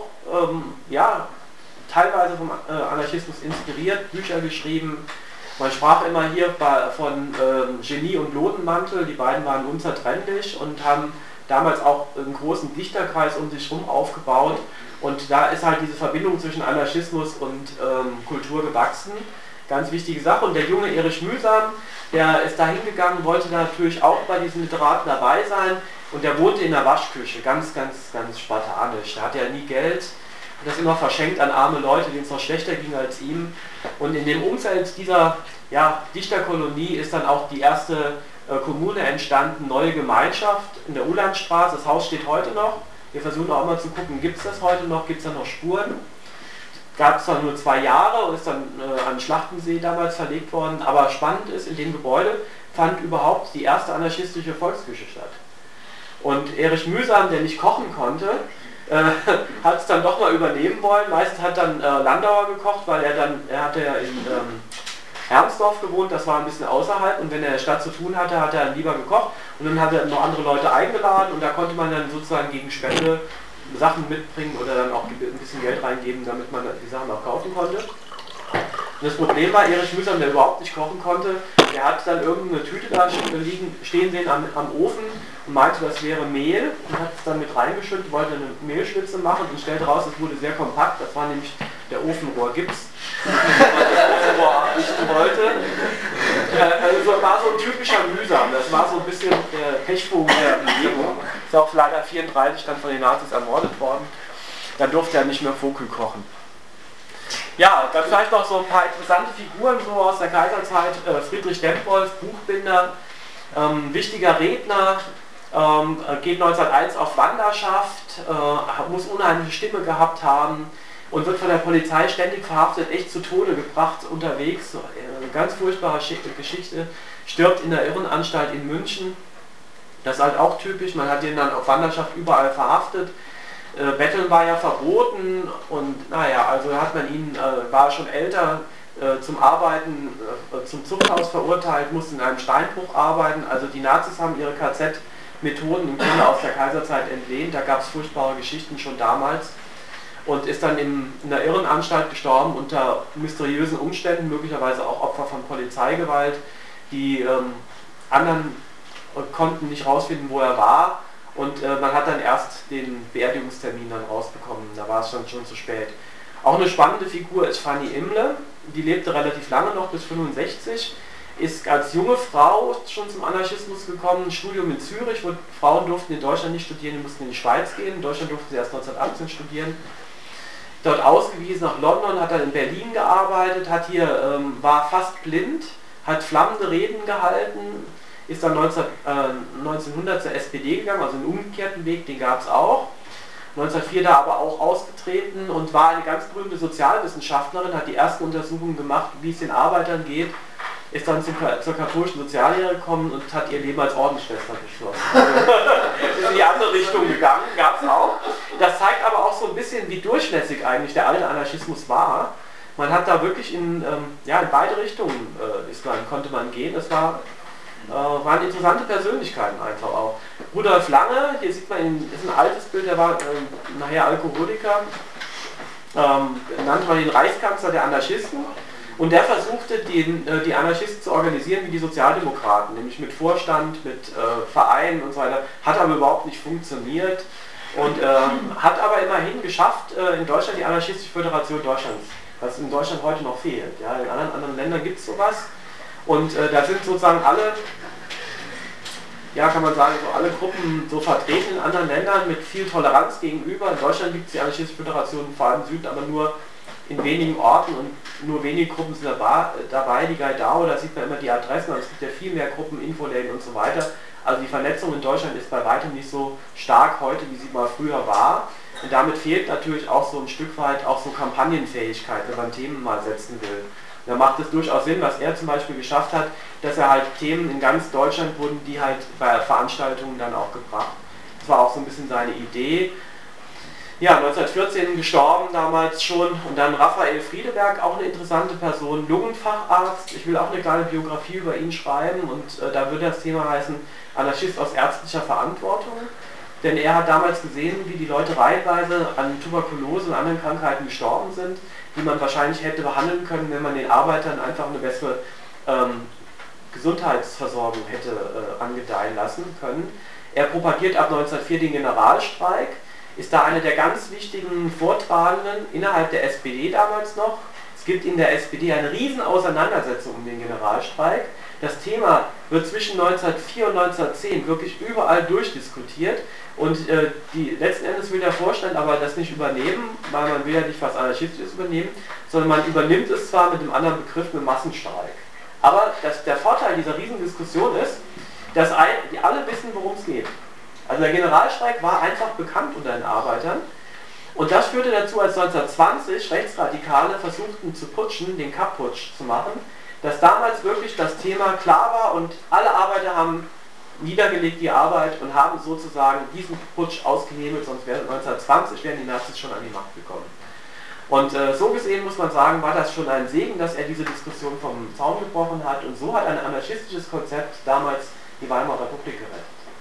teilweise vom Anarchismus inspiriert, Bücher geschrieben. Man sprach immer hier von Genie und Lodenmantel, die beiden waren unzertrennlich und haben damals auch einen großen Dichterkreis um sich herum aufgebaut. Und da ist halt diese Verbindung zwischen Anarchismus und Kultur gewachsen. Ganz wichtige Sache. Und der junge Erich Mühsam, der ist da hingegangen, wollte natürlich auch bei diesen Literaten dabei sein. Und der wohnte in der Waschküche, ganz spartanisch. Da hatte er nie Geld. Das immer verschenkt an arme Leute, denen es noch schlechter ging als ihm. Und in dem Umfeld dieser Dichterkolonie ist dann auch die erste Kommune entstanden, neue Gemeinschaft in der Ulandstraße. Das Haus steht heute noch. Wir versuchen auch mal zu gucken, gibt es das heute noch, gibt es da noch Spuren. Gab es dann nur 2 Jahre und ist dann an Schlachtensee damals verlegt worden. Aber spannend ist, in dem Gebäude fand überhaupt die erste anarchistische Volksküche statt. Und Erich Mühsam, der nicht kochen konnte, hat es dann doch mal übernehmen wollen. Meistens hat dann Landauer gekocht, weil er hatte ja in Hermsdorf gewohnt, das war ein bisschen außerhalb, und wenn er in der Stadt zu tun hatte, hat er lieber gekocht und dann hat er noch andere Leute eingeladen und da konnte man dann sozusagen gegen Spende Sachen mitbringen oder dann auch ein bisschen Geld reingeben, damit man die Sachen auch kaufen konnte. Und das Problem war, Erich Mühsam, der überhaupt nicht kochen konnte, der hat dann irgendeine Tüte da stehen sehen am Ofen und meinte, das wäre Mehl und hat es dann mit reingeschüttet, wollte eine Mehlschwitze machen und stellte raus, es wurde sehr kompakt, das war nämlich der Ofenrohrgips, den der Ofenrohr abrichten wollte. Also war so ein typischer Mühsam, das war so ein bisschen der Pechvogel der Bewegung. Ist auch leider 1934 dann von den Nazis ermordet worden. Dann durfte er nicht mehr Vogel kochen. Ja, dann vielleicht noch so ein paar interessante Figuren so aus der Kaiserzeit. Friedrich Dempwolf, Buchbinder, wichtiger Redner, geht 1901 auf Wanderschaft, muss unheimliche Stimme gehabt haben und wird von der Polizei ständig verhaftet, echt zu Tode gebracht unterwegs. Eine ganz furchtbare Geschichte. Stirbt in der Irrenanstalt in München. Das ist halt auch typisch, man hat ihn dann auf Wanderschaft überall verhaftet. Betteln war ja verboten und naja, also hat man ihn, war schon älter, zum Arbeiten, zum Zuchthaus verurteilt, musste in einem Steinbruch arbeiten. Also die Nazis haben ihre KZ-Methoden im Grunde aus der Kaiserzeit entlehnt, da gab es furchtbare Geschichten schon damals. Und ist dann in der Irrenanstalt gestorben unter mysteriösen Umständen, möglicherweise auch Opfer von Polizeigewalt. Die anderen konnten nicht rausfinden, wo er war. Und man hat dann erst den Beerdigungstermin dann rausbekommen, da war es dann schon zu spät. Auch eine spannende Figur ist Fanny Imle, die lebte relativ lange noch, bis 65, ist als junge Frau schon zum Anarchismus gekommen, ein Studium in Zürich, wo Frauen durften in Deutschland nicht studieren, die mussten in die Schweiz gehen, in Deutschland durften sie erst 1918 studieren. Dort ausgewiesen nach London, hat dann in Berlin gearbeitet, war fast blind, hat flammende Reden gehalten, ist dann 1900 zur SPD gegangen, also einen umgekehrten Weg, den gab es auch. 1904 da aber auch ausgetreten und war eine ganz berühmte Sozialwissenschaftlerin, hat die ersten Untersuchungen gemacht, wie es den Arbeitern geht, ist dann zur katholischen Soziallehre gekommen und hat ihr Leben als Ordensschwester beschlossen. Ist in die andere Richtung gegangen, gab es auch. Das zeigt aber auch so ein bisschen, wie durchlässig eigentlich der alte Anarchismus war. Man hat da wirklich in beide Richtungen konnte man gehen. Das waren interessante Persönlichkeiten einfach auch. Rudolf Lange, hier sieht man, ist ein altes Bild, der war nachher Alkoholiker, nannte man den Reichskanzler der Anarchisten und der versuchte die Anarchisten zu organisieren wie die Sozialdemokraten, nämlich mit Vorstand, mit Vereinen und so weiter, hat aber überhaupt nicht funktioniert und hat aber immerhin geschafft, in Deutschland die Anarchistische Föderation Deutschlands, was in Deutschland heute noch fehlt. Ja, in anderen Ländern gibt es sowas. Und da sind sozusagen alle ja, kann man sagen, so alle Gruppen so vertreten in anderen Ländern mit viel Toleranz gegenüber. In Deutschland gibt es die Anarchistische Föderation, vor allem im Süden, aber nur in wenigen Orten und nur wenige Gruppen sind dabei. Die Gaidao, da sieht man immer die Adressen, aber es gibt ja viel mehr Gruppen, Infoläden und so weiter. Also die Vernetzung in Deutschland ist bei weitem nicht so stark heute, wie sie mal früher war. Und damit fehlt natürlich auch so ein Stück weit auch so Kampagnenfähigkeit, wenn man Themen mal setzen will. Da macht es durchaus Sinn, was er zum Beispiel geschafft hat, dass er halt Themen in ganz Deutschland wurden, die halt bei Veranstaltungen dann auch gebracht. Das war auch so ein bisschen seine Idee. Ja, 1914 gestorben damals schon und dann Raphael Friedeberg, auch eine interessante Person, Lungenfacharzt. Ich will auch eine kleine Biografie über ihn schreiben und da würde das Thema heißen Anarchist aus ärztlicher Verantwortung. Denn er hat damals gesehen, wie die Leute reihenweise an Tuberkulose und anderen Krankheiten gestorben sind, die man wahrscheinlich hätte behandeln können, wenn man den Arbeitern einfach eine bessere Gesundheitsversorgung hätte angedeihen lassen können. Er propagiert ab 1904 den Generalstreik, ist da einer der ganz wichtigen Vortragenden innerhalb der SPD damals noch. Es gibt in der SPD eine riesen Auseinandersetzung um den Generalstreik. Das Thema wird zwischen 1904 und 1910 wirklich überall durchdiskutiert und letzten Endes will der Vorstand aber das nicht übernehmen, weil man will ja nicht was Anarchistisches übernehmen, sondern man übernimmt es zwar mit einem anderen Begriff, mit Massenstreik. Aber der Vorteil dieser Riesendiskussion ist, dass die alle wissen, worum es geht. Also der Generalstreik war einfach bekannt unter den Arbeitern und das führte dazu, als 1920 Rechtsradikale versuchten zu putschen, den Kapp-Putsch zu machen, dass damals wirklich das Thema klar war und alle Arbeiter haben niedergelegt die Arbeit und haben sozusagen diesen Putsch ausgehebelt, sonst wären 1920 wären die Nazis schon an die Macht gekommen. Und so gesehen muss man sagen, war das schon ein Segen, dass er diese Diskussion vom Zaun gebrochen hat und so hat ein anarchistisches Konzept damals die Weimarer Republik gerettet.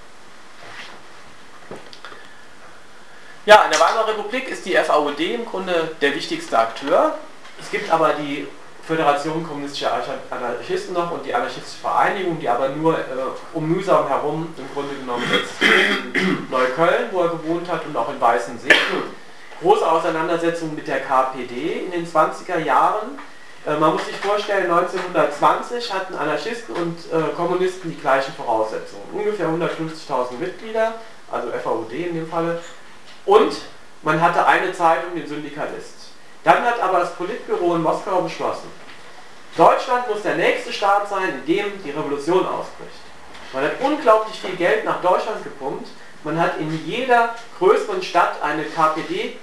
Ja, in der Weimarer Republik ist die FAUD im Grunde der wichtigste Akteur. Es gibt aber die Föderation kommunistischer Anarchisten noch und die Anarchistische Vereinigung, die aber nur um mühsam herum im Grunde genommen sitzt. In Neukölln, wo er gewohnt hat, und auch in Weißensee. Große Auseinandersetzung mit der KPD in den 20er Jahren. Man muss sich vorstellen, 1920 hatten Anarchisten und Kommunisten die gleichen Voraussetzungen. Ungefähr 150.000 Mitglieder, also FAUD in dem Falle. Und man hatte eine Zeitung, den Syndikalist. Dann hat aber das Politbüro in Moskau beschlossen, Deutschland muss der nächste Staat sein, in dem die Revolution ausbricht. Man hat unglaublich viel Geld nach Deutschland gepumpt. Man hat in jeder größeren Stadt eine KPD,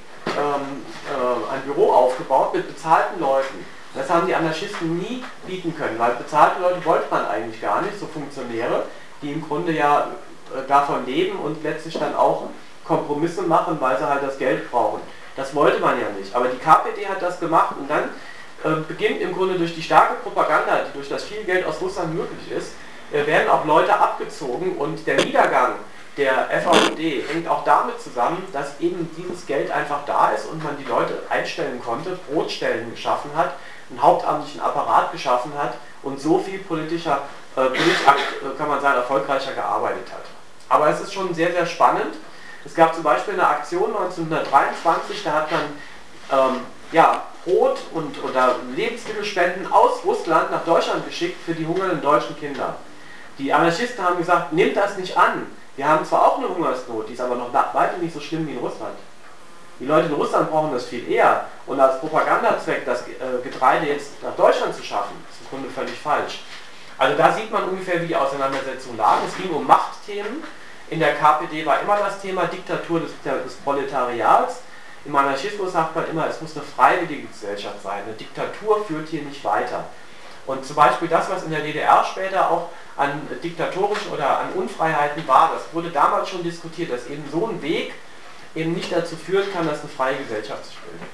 ein Büro aufgebaut mit bezahlten Leuten. Das haben die Anarchisten nie bieten können, weil bezahlte Leute wollte man eigentlich gar nicht, so Funktionäre, die im Grunde ja davon leben und letztlich dann auch Kompromisse machen, weil sie halt das Geld brauchen. Das wollte man ja nicht. Aber die KPD hat das gemacht und dann beginnt im Grunde durch die starke Propaganda, die durch das viel Geld aus Russland möglich ist, werden auch Leute abgezogen und der Niedergang der FAUD hängt auch damit zusammen, dass eben dieses Geld einfach da ist und man die Leute einstellen konnte, Brotstellen geschaffen hat, einen hauptamtlichen Apparat geschaffen hat und so viel politisch, kann man sagen, erfolgreicher gearbeitet hat. Aber es ist schon sehr, sehr spannend. Es gab zum Beispiel eine Aktion 1923, da hat man Brot oder Lebensmittelspenden aus Russland nach Deutschland geschickt für die hungernden deutschen Kinder. Die Anarchisten haben gesagt, nehmt das nicht an. Wir haben zwar auch eine Hungersnot, die ist aber noch weitem nicht so schlimm wie in Russland. Die Leute in Russland brauchen das viel eher. Und als Propagandazweck das Getreide jetzt nach Deutschland zu schaffen, ist im Grunde völlig falsch. Also da sieht man ungefähr, wie die Auseinandersetzungen lagen. Es ging um Machtthemen. In der KPD war immer das Thema Diktatur des Proletariats. Im Anarchismus sagt man immer, es muss eine freiwillige Gesellschaft sein. Eine Diktatur führt hier nicht weiter. Und zum Beispiel das, was in der DDR später auch an diktatorischen oder an Unfreiheiten war, das wurde damals schon diskutiert, dass eben so ein Weg eben nicht dazu führen kann, dass eine freie Gesellschaft sich bildet.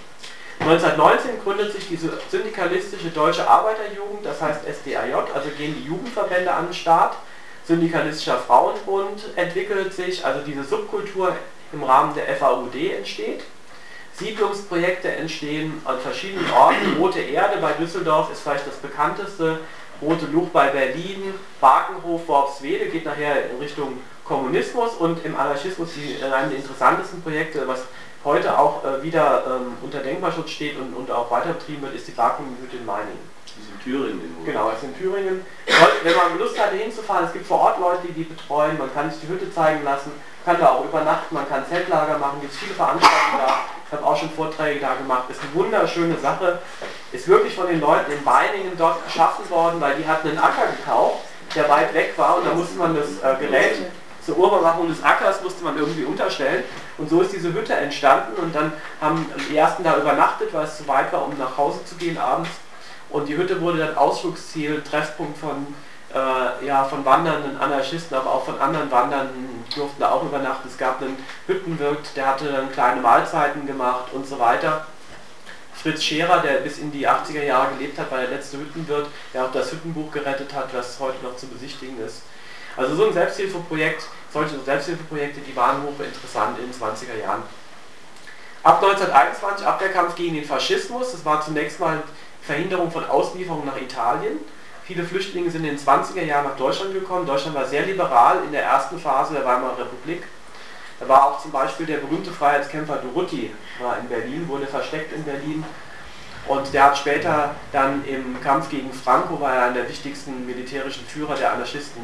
1919 gründet sich diese syndikalistische Deutsche Arbeiterjugend, das heißt SDAJ, also gehen die Jugendverbände an den Start. Syndikalistischer Frauenbund entwickelt sich, also diese Subkultur im Rahmen der FAUD entsteht. Siedlungsprojekte entstehen an verschiedenen Orten. Rote Erde bei Düsseldorf ist vielleicht das bekannteste, Rote Luch bei Berlin, Barkenhof, Worpswede geht nachher in Richtung Kommunismus und im Anarchismus eine der interessantesten Projekte, was heute auch wieder unter Denkmalschutz steht und auch weiter betrieben wird, ist die Barkenhütte in Meiningen. Das ist in Thüringen. Genau, das ist in Thüringen. Wenn man Lust hatte hinzufahren, es gibt vor Ort Leute, die betreuen, man kann sich die Hütte zeigen lassen, kann da auch übernachten, man kann Zeltlager machen, gibt es viele Veranstaltungen da. Ich habe auch schon Vorträge da gemacht. Ist eine wunderschöne Sache. Ist wirklich von den Leuten in Meiningen dort geschaffen worden, weil die hatten einen Acker gekauft, der weit weg war, und da musste man das Gerät zur Urüberwachung des Ackers musste man irgendwie unterstellen, und so ist diese Hütte entstanden, und dann haben die ersten da übernachtet, weil es zu weit war, um nach Hause zu gehen abends, und die Hütte wurde dann Ausflugsziel, Treffpunkt von wandernden Anarchisten, aber auch von anderen Wandernden, durften da auch übernachten. Es gab einen Hüttenwirt, der hatte dann kleine Mahlzeiten gemacht und so weiter. Fritz Scherer, der bis in die 80er Jahre gelebt hat, war der letzte Hüttenwirt, der auch das Hüttenbuch gerettet hat, das heute noch zu besichtigen ist. Also so ein Selbsthilfeprojekt, solche Selbsthilfeprojekte, die waren hochinteressant in den 20er Jahren. Ab 1921, ab der Kampf gegen den Faschismus, das war zunächst mal Verhinderung von Auslieferung nach Italien. Viele Flüchtlinge sind in den 20er Jahren nach Deutschland gekommen. Deutschland war sehr liberal in der ersten Phase der Weimarer Republik. Da war auch zum Beispiel der berühmte Freiheitskämpfer Durruti, war in Berlin, wurde versteckt in Berlin. Und der hat später dann im Kampf gegen Franco, war er einer der wichtigsten militärischen Führer der Anarchisten.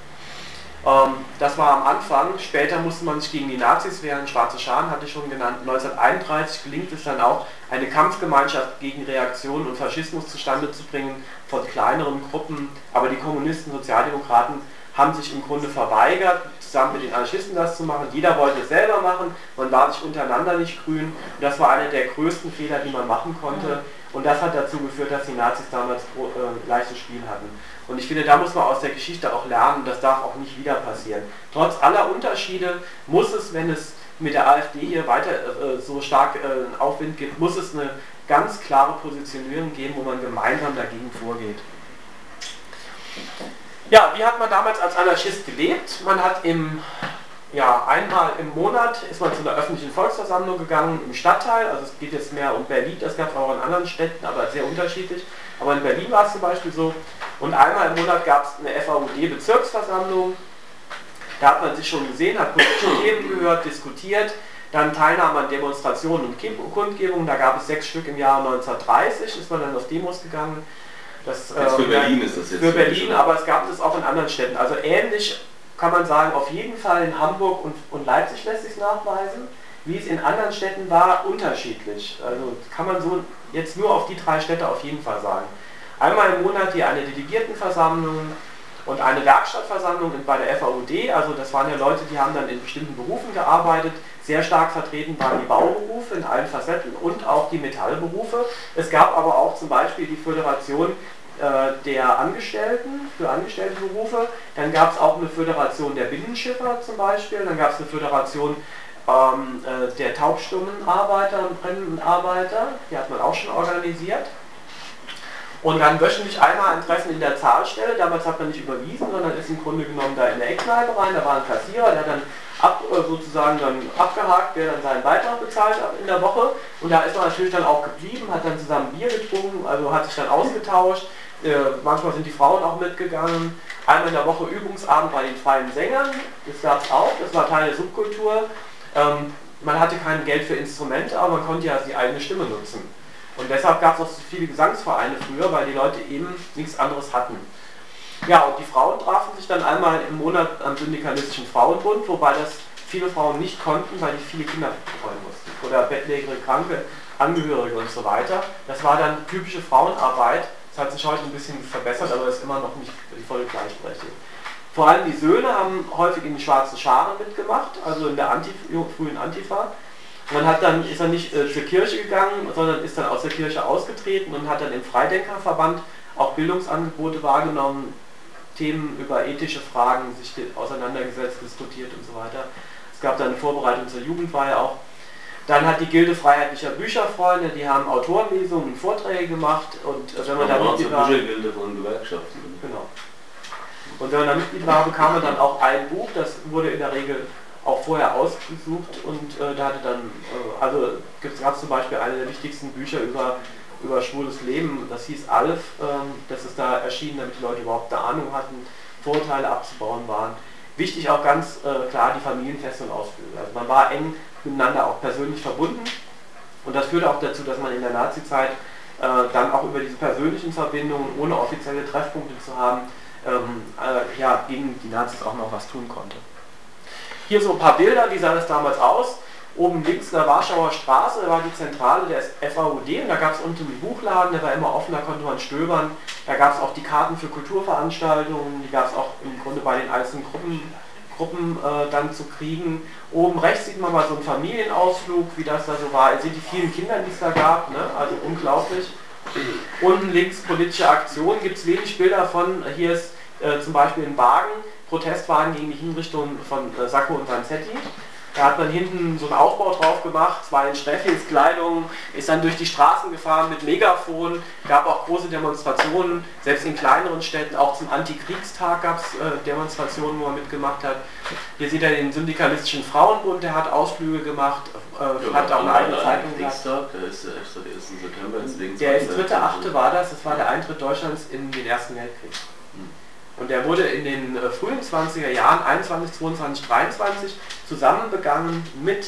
Das war am Anfang. Später musste man sich gegen die Nazis wehren. Schwarze Scharen hatte ich schon genannt. 1931 gelingt es dann auch, eine Kampfgemeinschaft gegen Reaktion und Faschismus zustande zu bringen von kleineren Gruppen. Aber die Kommunisten, Sozialdemokraten haben sich im Grunde verweigert, zusammen mit den Anarchisten das zu machen. Jeder wollte es selber machen. Man war sich untereinander nicht grün. Und das war einer der größten Fehler, die man machen konnte. Und das hat dazu geführt, dass die Nazis damals leichtes Spiel hatten. Und ich finde, da muss man aus der Geschichte auch lernen, das darf auch nicht wieder passieren. Trotz aller Unterschiede muss es, wenn es mit der AfD hier weiter so stark Aufwind gibt, muss es eine ganz klare Positionierung geben, wo man gemeinsam dagegen vorgeht. Ja, wie hat man damals als Anarchist gelebt? Man hat einmal im Monat ist man zu einer öffentlichen Volksversammlung gegangen im Stadtteil, also es geht jetzt mehr um Berlin, das gab es auch in anderen Städten, aber sehr unterschiedlich. Aber in Berlin war es zum Beispiel so. Und einmal im Monat gab es eine FAUD-Bezirksversammlung. Da hat man sich schon gesehen, hat politische Themen gehört, diskutiert. Dann Teilnahme an Demonstrationen und Kundgebungen. Da gab es 6 Stück im Jahr 1930, ist man dann auf Demos gegangen. Das, für Berlin ist das jetzt. Für Berlin, aber es gab es auch in anderen Städten. Also ähnlich kann man sagen, auf jeden Fall in Hamburg und Leipzig lässt sich nachweisen. Wie es in anderen Städten war, unterschiedlich. Also kann man so jetzt nur auf die 3 Städte auf jeden Fall sagen. Einmal im Monat hier eine Delegiertenversammlung und eine Werkstattversammlung bei der FAUD. Also das waren ja Leute, die haben dann in bestimmten Berufen gearbeitet. Sehr stark vertreten waren die Bauberufe in allen Facetten und auch die Metallberufe. Es gab aber auch zum Beispiel die Föderation der Angestellten, für Angestelltenberufe. Dann gab es auch eine Föderation der Binnenschiffer zum Beispiel. Dann gab es eine Föderation der taubstummen Arbeiter und brennenden Arbeiter, die hat man auch schon organisiert. Und dann wöchentlich einmal ein Treffen in der Zahlstelle, damals hat man nicht überwiesen, sondern ist im Grunde genommen da in der Eckkneipe rein, da war ein Kassierer, der hat dann sozusagen dann abgehakt, der dann seinen Beitrag bezahlt hat in der Woche, und da ist man natürlich dann auch geblieben, hat dann zusammen Bier getrunken, also hat sich dann ausgetauscht, manchmal sind die Frauen auch mitgegangen, einmal in der Woche Übungsabend bei den freien Sängern, das gab es auch, das war Teil der Subkultur. Man hatte kein Geld für Instrumente, aber man konnte ja die eigene Stimme nutzen. Und deshalb gab es auch so viele Gesangsvereine früher, weil die Leute eben nichts anderes hatten. Ja, und die Frauen trafen sich dann einmal im Monat am Syndikalistischen Frauenbund, wobei das viele Frauen nicht konnten, weil die viele Kinder betreuen mussten. Oder bettlägerige, kranke Angehörige und so weiter. Das war dann typische Frauenarbeit. Das hat sich heute ein bisschen verbessert, aber ist immer noch nicht die volle Gleichberechtigung. Vor allem die Söhne haben häufig in den Schwarzen Scharen mitgemacht, also in der frühen Antifa. Man ist dann nicht zur Kirche gegangen, sondern ist dann aus der Kirche ausgetreten und hat dann im Freidenkerverband auch Bildungsangebote wahrgenommen, Themen über ethische Fragen sich auseinandergesetzt, diskutiert und so weiter. Es gab dann eine Vorbereitung zur Jugendweihe auch. Dann hat die Gilde Freiheitlicher Bücherfreunde, die haben Autorenlesungen, Vorträge gemacht, und wenn man da Mitglied war, Büchergilde von Gewerkschaften. Genau. Und wenn man da Mitglied war, bekam man dann auch ein Buch, das wurde in der Regel auch vorher ausgesucht, und da hatte dann, gab es zum Beispiel eine der wichtigsten Bücher über schwules Leben, das hieß Alf, das ist da erschienen, damit die Leute überhaupt eine Ahnung hatten, Vorurteile abzubauen waren. Wichtig auch ganz klar die Familienfeste und Ausflüge. Also man war eng miteinander auch persönlich verbunden und das führte auch dazu, dass man in der Nazizeit dann auch über diese persönlichen Verbindungen, ohne offizielle Treffpunkte zu haben, ja, gegen die Nazis auch noch was tun konnte. Hier so ein paar Bilder, wie sah das damals aus? Oben links in der Warschauer Straße, da war die Zentrale der FAUD und da gab es unten einen Buchladen, der war immer offen, da konnte man stöbern. Da gab es auch die Karten für Kulturveranstaltungen, die gab es auch im Grunde bei den einzelnen Gruppen dann zu kriegen. Oben rechts sieht man mal so einen Familienausflug, wie das da so war. Ihr seht die vielen Kinder, die es da gab, ne? Also unglaublich. Unten links politische Aktionen, gibt es wenig Bilder von. Hier ist zum Beispiel ein Wagen, Protestwagen gegen die Hinrichtung von Sacco und Vanzetti. Da hat man hinten so einen Aufbau drauf gemacht, zwar in Sträflingskleidung, ist dann durch die Straßen gefahren mit Megafon, gab auch große Demonstrationen, selbst in kleineren Städten, auch zum Antikriegstag gab es Demonstrationen, wo man mitgemacht hat. Hier sieht er den Syndikalistischen Frauenbund, der hat Ausflüge gemacht, hat auch eine eigene Zeitung gehabt. Der ist der 1. September, deswegen Der ist 3.8. war das war der Eintritt Deutschlands in den Ersten Weltkrieg. Und der wurde in den frühen 20er Jahren, 21, 22, 23, zusammen begangen mit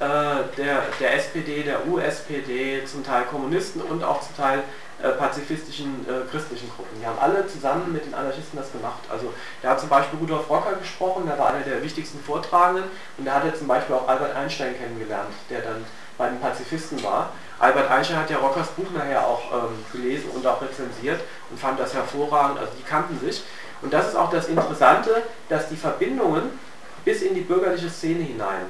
der SPD, der USPD, zum Teil Kommunisten und auch zum Teil pazifistischen christlichen Gruppen. Die haben alle zusammen mit den Anarchisten das gemacht. Also da hat zum Beispiel Rudolf Rocker gesprochen, der war einer der wichtigsten Vortragenden und da hat er zum Beispiel auch Albert Einstein kennengelernt, der dann bei den Pazifisten war. Albert Einstein hat ja Rockers Buch nachher auch gelesen und auch rezensiert und fand das hervorragend, also die kannten sich. Und das ist auch das Interessante, dass die Verbindungen bis in die bürgerliche Szene hinein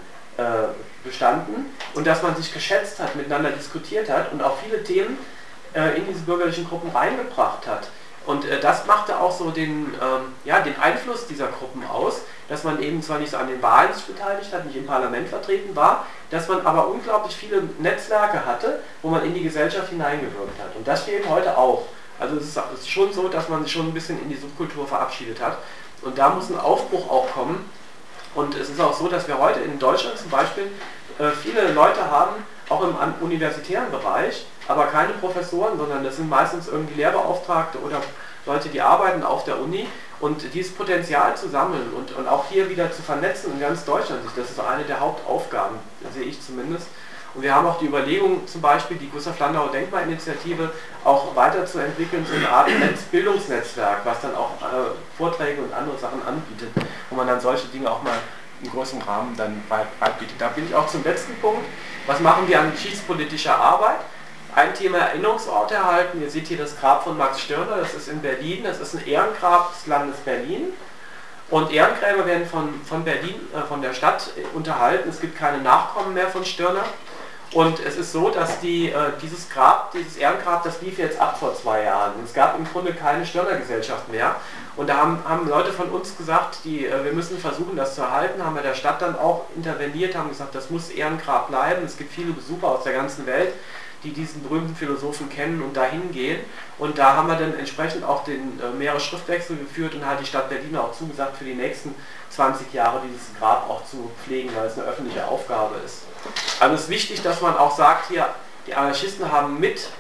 bestanden und dass man sich geschätzt hat, miteinander diskutiert hat und auch viele Themen in diese bürgerlichen Gruppen reingebracht hat. Und das machte auch so den Einfluss dieser Gruppen aus, dass man eben zwar nicht so an den Wahlen sich beteiligt hat, nicht im Parlament vertreten war, dass man aber unglaublich viele Netzwerke hatte, wo man in die Gesellschaft hineingewirkt hat. Und das fehlt heute auch. Also es ist schon so, dass man sich schon ein bisschen in die Subkultur verabschiedet hat. Und da muss ein Aufbruch auch kommen. Und es ist auch so, dass wir heute in Deutschland zum Beispiel viele Leute haben, auch im universitären Bereich, aber keine Professoren, sondern das sind meistens irgendwie Lehrbeauftragte oder Leute, die arbeiten auf der Uni. Und dieses Potenzial zu sammeln und auch hier wieder zu vernetzen in ganz Deutschland, das ist eine der Hauptaufgaben, sehe ich zumindest. Und wir haben auch die Überlegung, zum Beispiel die Gustav Landauer Denkmalinitiative auch weiterzuentwickeln zu einer Art Bildungsnetzwerk, was dann auch Vorträge und andere Sachen anbietet, wo man dann solche Dinge auch mal in größerem Rahmen dann beibietet. Da bin ich auch zum letzten Punkt. Was machen wir an geschichtspolitischer Arbeit? Ein Thema Erinnerungsort erhalten. Ihr seht hier das Grab von Max Stirner, das ist in Berlin, das ist ein Ehrengrab des Landes Berlin. Und Ehrengräber werden von Berlin, von der Stadt unterhalten. Es gibt keine Nachkommen mehr von Stirner. Und es ist so, dass dieses Ehrengrab, das lief jetzt ab vor 2 Jahren. Es gab im Grunde keine Stirner-Gesellschaft mehr. Und da haben Leute von uns gesagt, wir müssen versuchen, das zu erhalten, haben wir der Stadt dann auch interveniert, haben gesagt, das muss Ehrengrab bleiben. Es gibt viele Besucher aus der ganzen Welt, die diesen berühmten Philosophen kennen und dahin gehen. Und da haben wir dann entsprechend auch mehrere Schriftwechsel geführt und hat die Stadt Berlin auch zugesagt, für die nächsten 20 Jahre dieses Grab auch zu pflegen, weil es eine öffentliche Aufgabe ist. Also es ist wichtig, dass man auch sagt, hier, die Anarchisten haben mit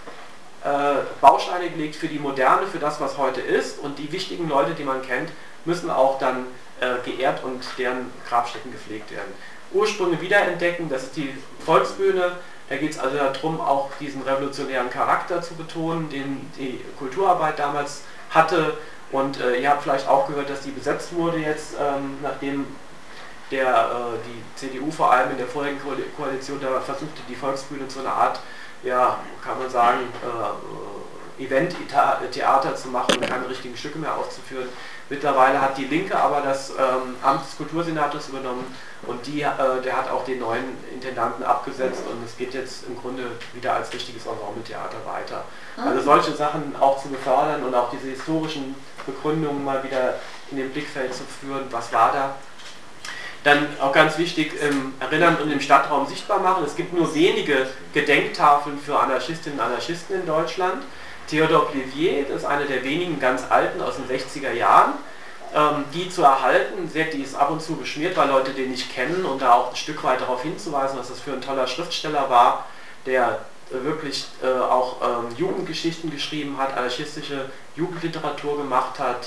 Bausteine gelegt für die Moderne, für das, was heute ist, und die wichtigen Leute, die man kennt, müssen auch dann geehrt und deren Grabstätten gepflegt werden. Ursprünge wiederentdecken, das ist die Volksbühne. Da geht es also darum, auch diesen revolutionären Charakter zu betonen, den die Kulturarbeit damals hatte. Und ihr habt vielleicht auch gehört, dass die besetzt wurde jetzt, nachdem die CDU vor allem in der vorigen Koalition da versuchte, die Volksbühne zu einer Art, ja, kann man sagen, Event-Theater zu machen und keine richtigen Stücke mehr aufzuführen. Mittlerweile hat die Linke aber das Amt des Kultursenators übernommen und der hat auch den neuen Intendanten abgesetzt und es geht jetzt im Grunde wieder als richtiges Ensemble-Theater weiter. Also solche Sachen auch zu befördern und auch diese historischen Begründungen mal wieder in den Blickfeld zu führen, was war da. Dann auch ganz wichtig, erinnern und im Stadtraum sichtbar machen. Es gibt nur wenige Gedenktafeln für Anarchistinnen und Anarchisten in Deutschland. Theodor Plivier, das ist eine der wenigen ganz alten aus den 60er Jahren, die zu erhalten, die ist ab und zu beschmiert, weil Leute den nicht kennen und da auch ein Stück weit darauf hinzuweisen, was das für ein toller Schriftsteller war, der wirklich auch Jugendgeschichten geschrieben hat, anarchistische Jugendliteratur gemacht hat.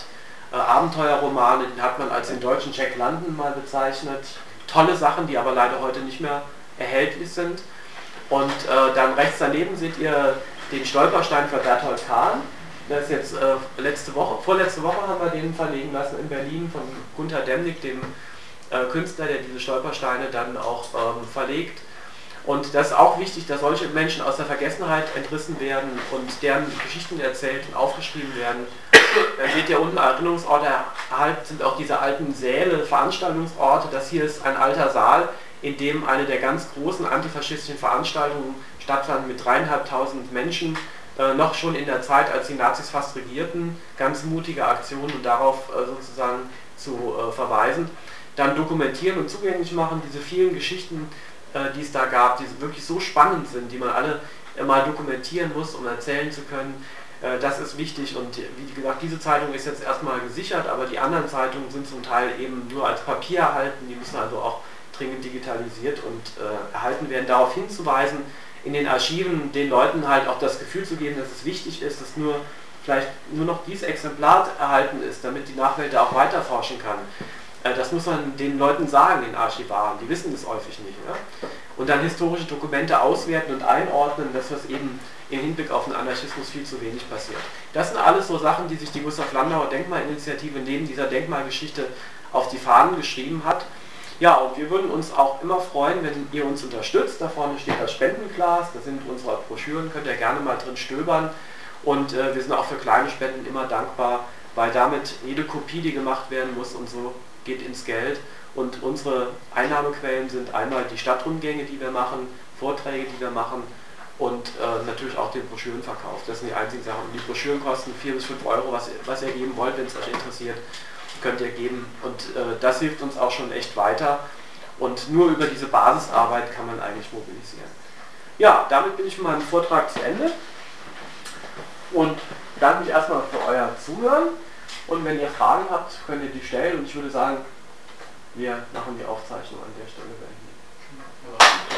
Abenteuerromane, den hat man als den deutschen Jack London mal bezeichnet. Tolle Sachen, die aber leider heute nicht mehr erhältlich sind. Und dann rechts daneben seht ihr den Stolperstein für Bertolt Kahn. Das ist jetzt vorletzte Woche haben wir den verlegen lassen in Berlin von Gunter Demnig, dem Künstler, der diese Stolpersteine dann auch verlegt. Und das ist auch wichtig, dass solche Menschen aus der Vergessenheit entrissen werden und deren Geschichten erzählt und aufgeschrieben werden. Seht ihr unten Erinnerungsorte erhalten, sind auch diese alten Säle, Veranstaltungsorte. Das hier ist ein alter Saal, in dem eine der ganz großen antifaschistischen Veranstaltungen stattfand mit 3.500 Menschen, noch schon in der Zeit, als die Nazis fast regierten. Ganz mutige Aktionen und darauf sozusagen zu verweisen. Dann dokumentieren und zugänglich machen, diese vielen Geschichten, die es da gab, die wirklich so spannend sind, die man alle mal dokumentieren muss, um erzählen zu können. Das ist wichtig und wie gesagt, diese Zeitung ist jetzt erstmal gesichert, aber die anderen Zeitungen sind zum Teil eben nur als Papier erhalten, die müssen also auch dringend digitalisiert und erhalten werden. Darauf hinzuweisen, in den Archiven den Leuten halt auch das Gefühl zu geben, dass es wichtig ist, dass vielleicht nur noch dieses Exemplar erhalten ist, damit die Nachwelt da auch weiter forschen kann. Das muss man den Leuten sagen, den Archivaren, die wissen das häufig nicht. Ja? Und dann historische Dokumente auswerten und einordnen, das was eben im Hinblick auf den Anarchismus viel zu wenig passiert. Das sind alles so Sachen, die sich die Gustav Landauer Denkmalinitiative neben dieser Denkmalgeschichte auf die Fahnen geschrieben hat. Ja, und wir würden uns auch immer freuen, wenn ihr uns unterstützt. Da vorne steht das Spendenglas, da sind unsere Broschüren, könnt ihr gerne mal drin stöbern. Und wir sind auch für kleine Spenden immer dankbar, weil damit jede Kopie, die gemacht werden muss und so, geht ins Geld. Und unsere Einnahmequellen sind einmal die Stadtrundgänge, die wir machen, Vorträge, die wir machen und natürlich auch den Broschürenverkauf. Das sind die einzigen Sachen. Und die Broschüren kosten 4 bis 5 Euro, was ihr geben wollt, wenn es euch interessiert, könnt ihr geben. Und das hilft uns auch schon echt weiter. Und nur über diese Basisarbeit kann man eigentlich mobilisieren. Ja, damit bin ich mit meinem Vortrag zu Ende. Und danke mich erstmal für euer Zuhören. Und wenn ihr Fragen habt, könnt ihr die stellen. Und ich würde sagen, wir machen die Aufzeichnung an der Stelle beenden.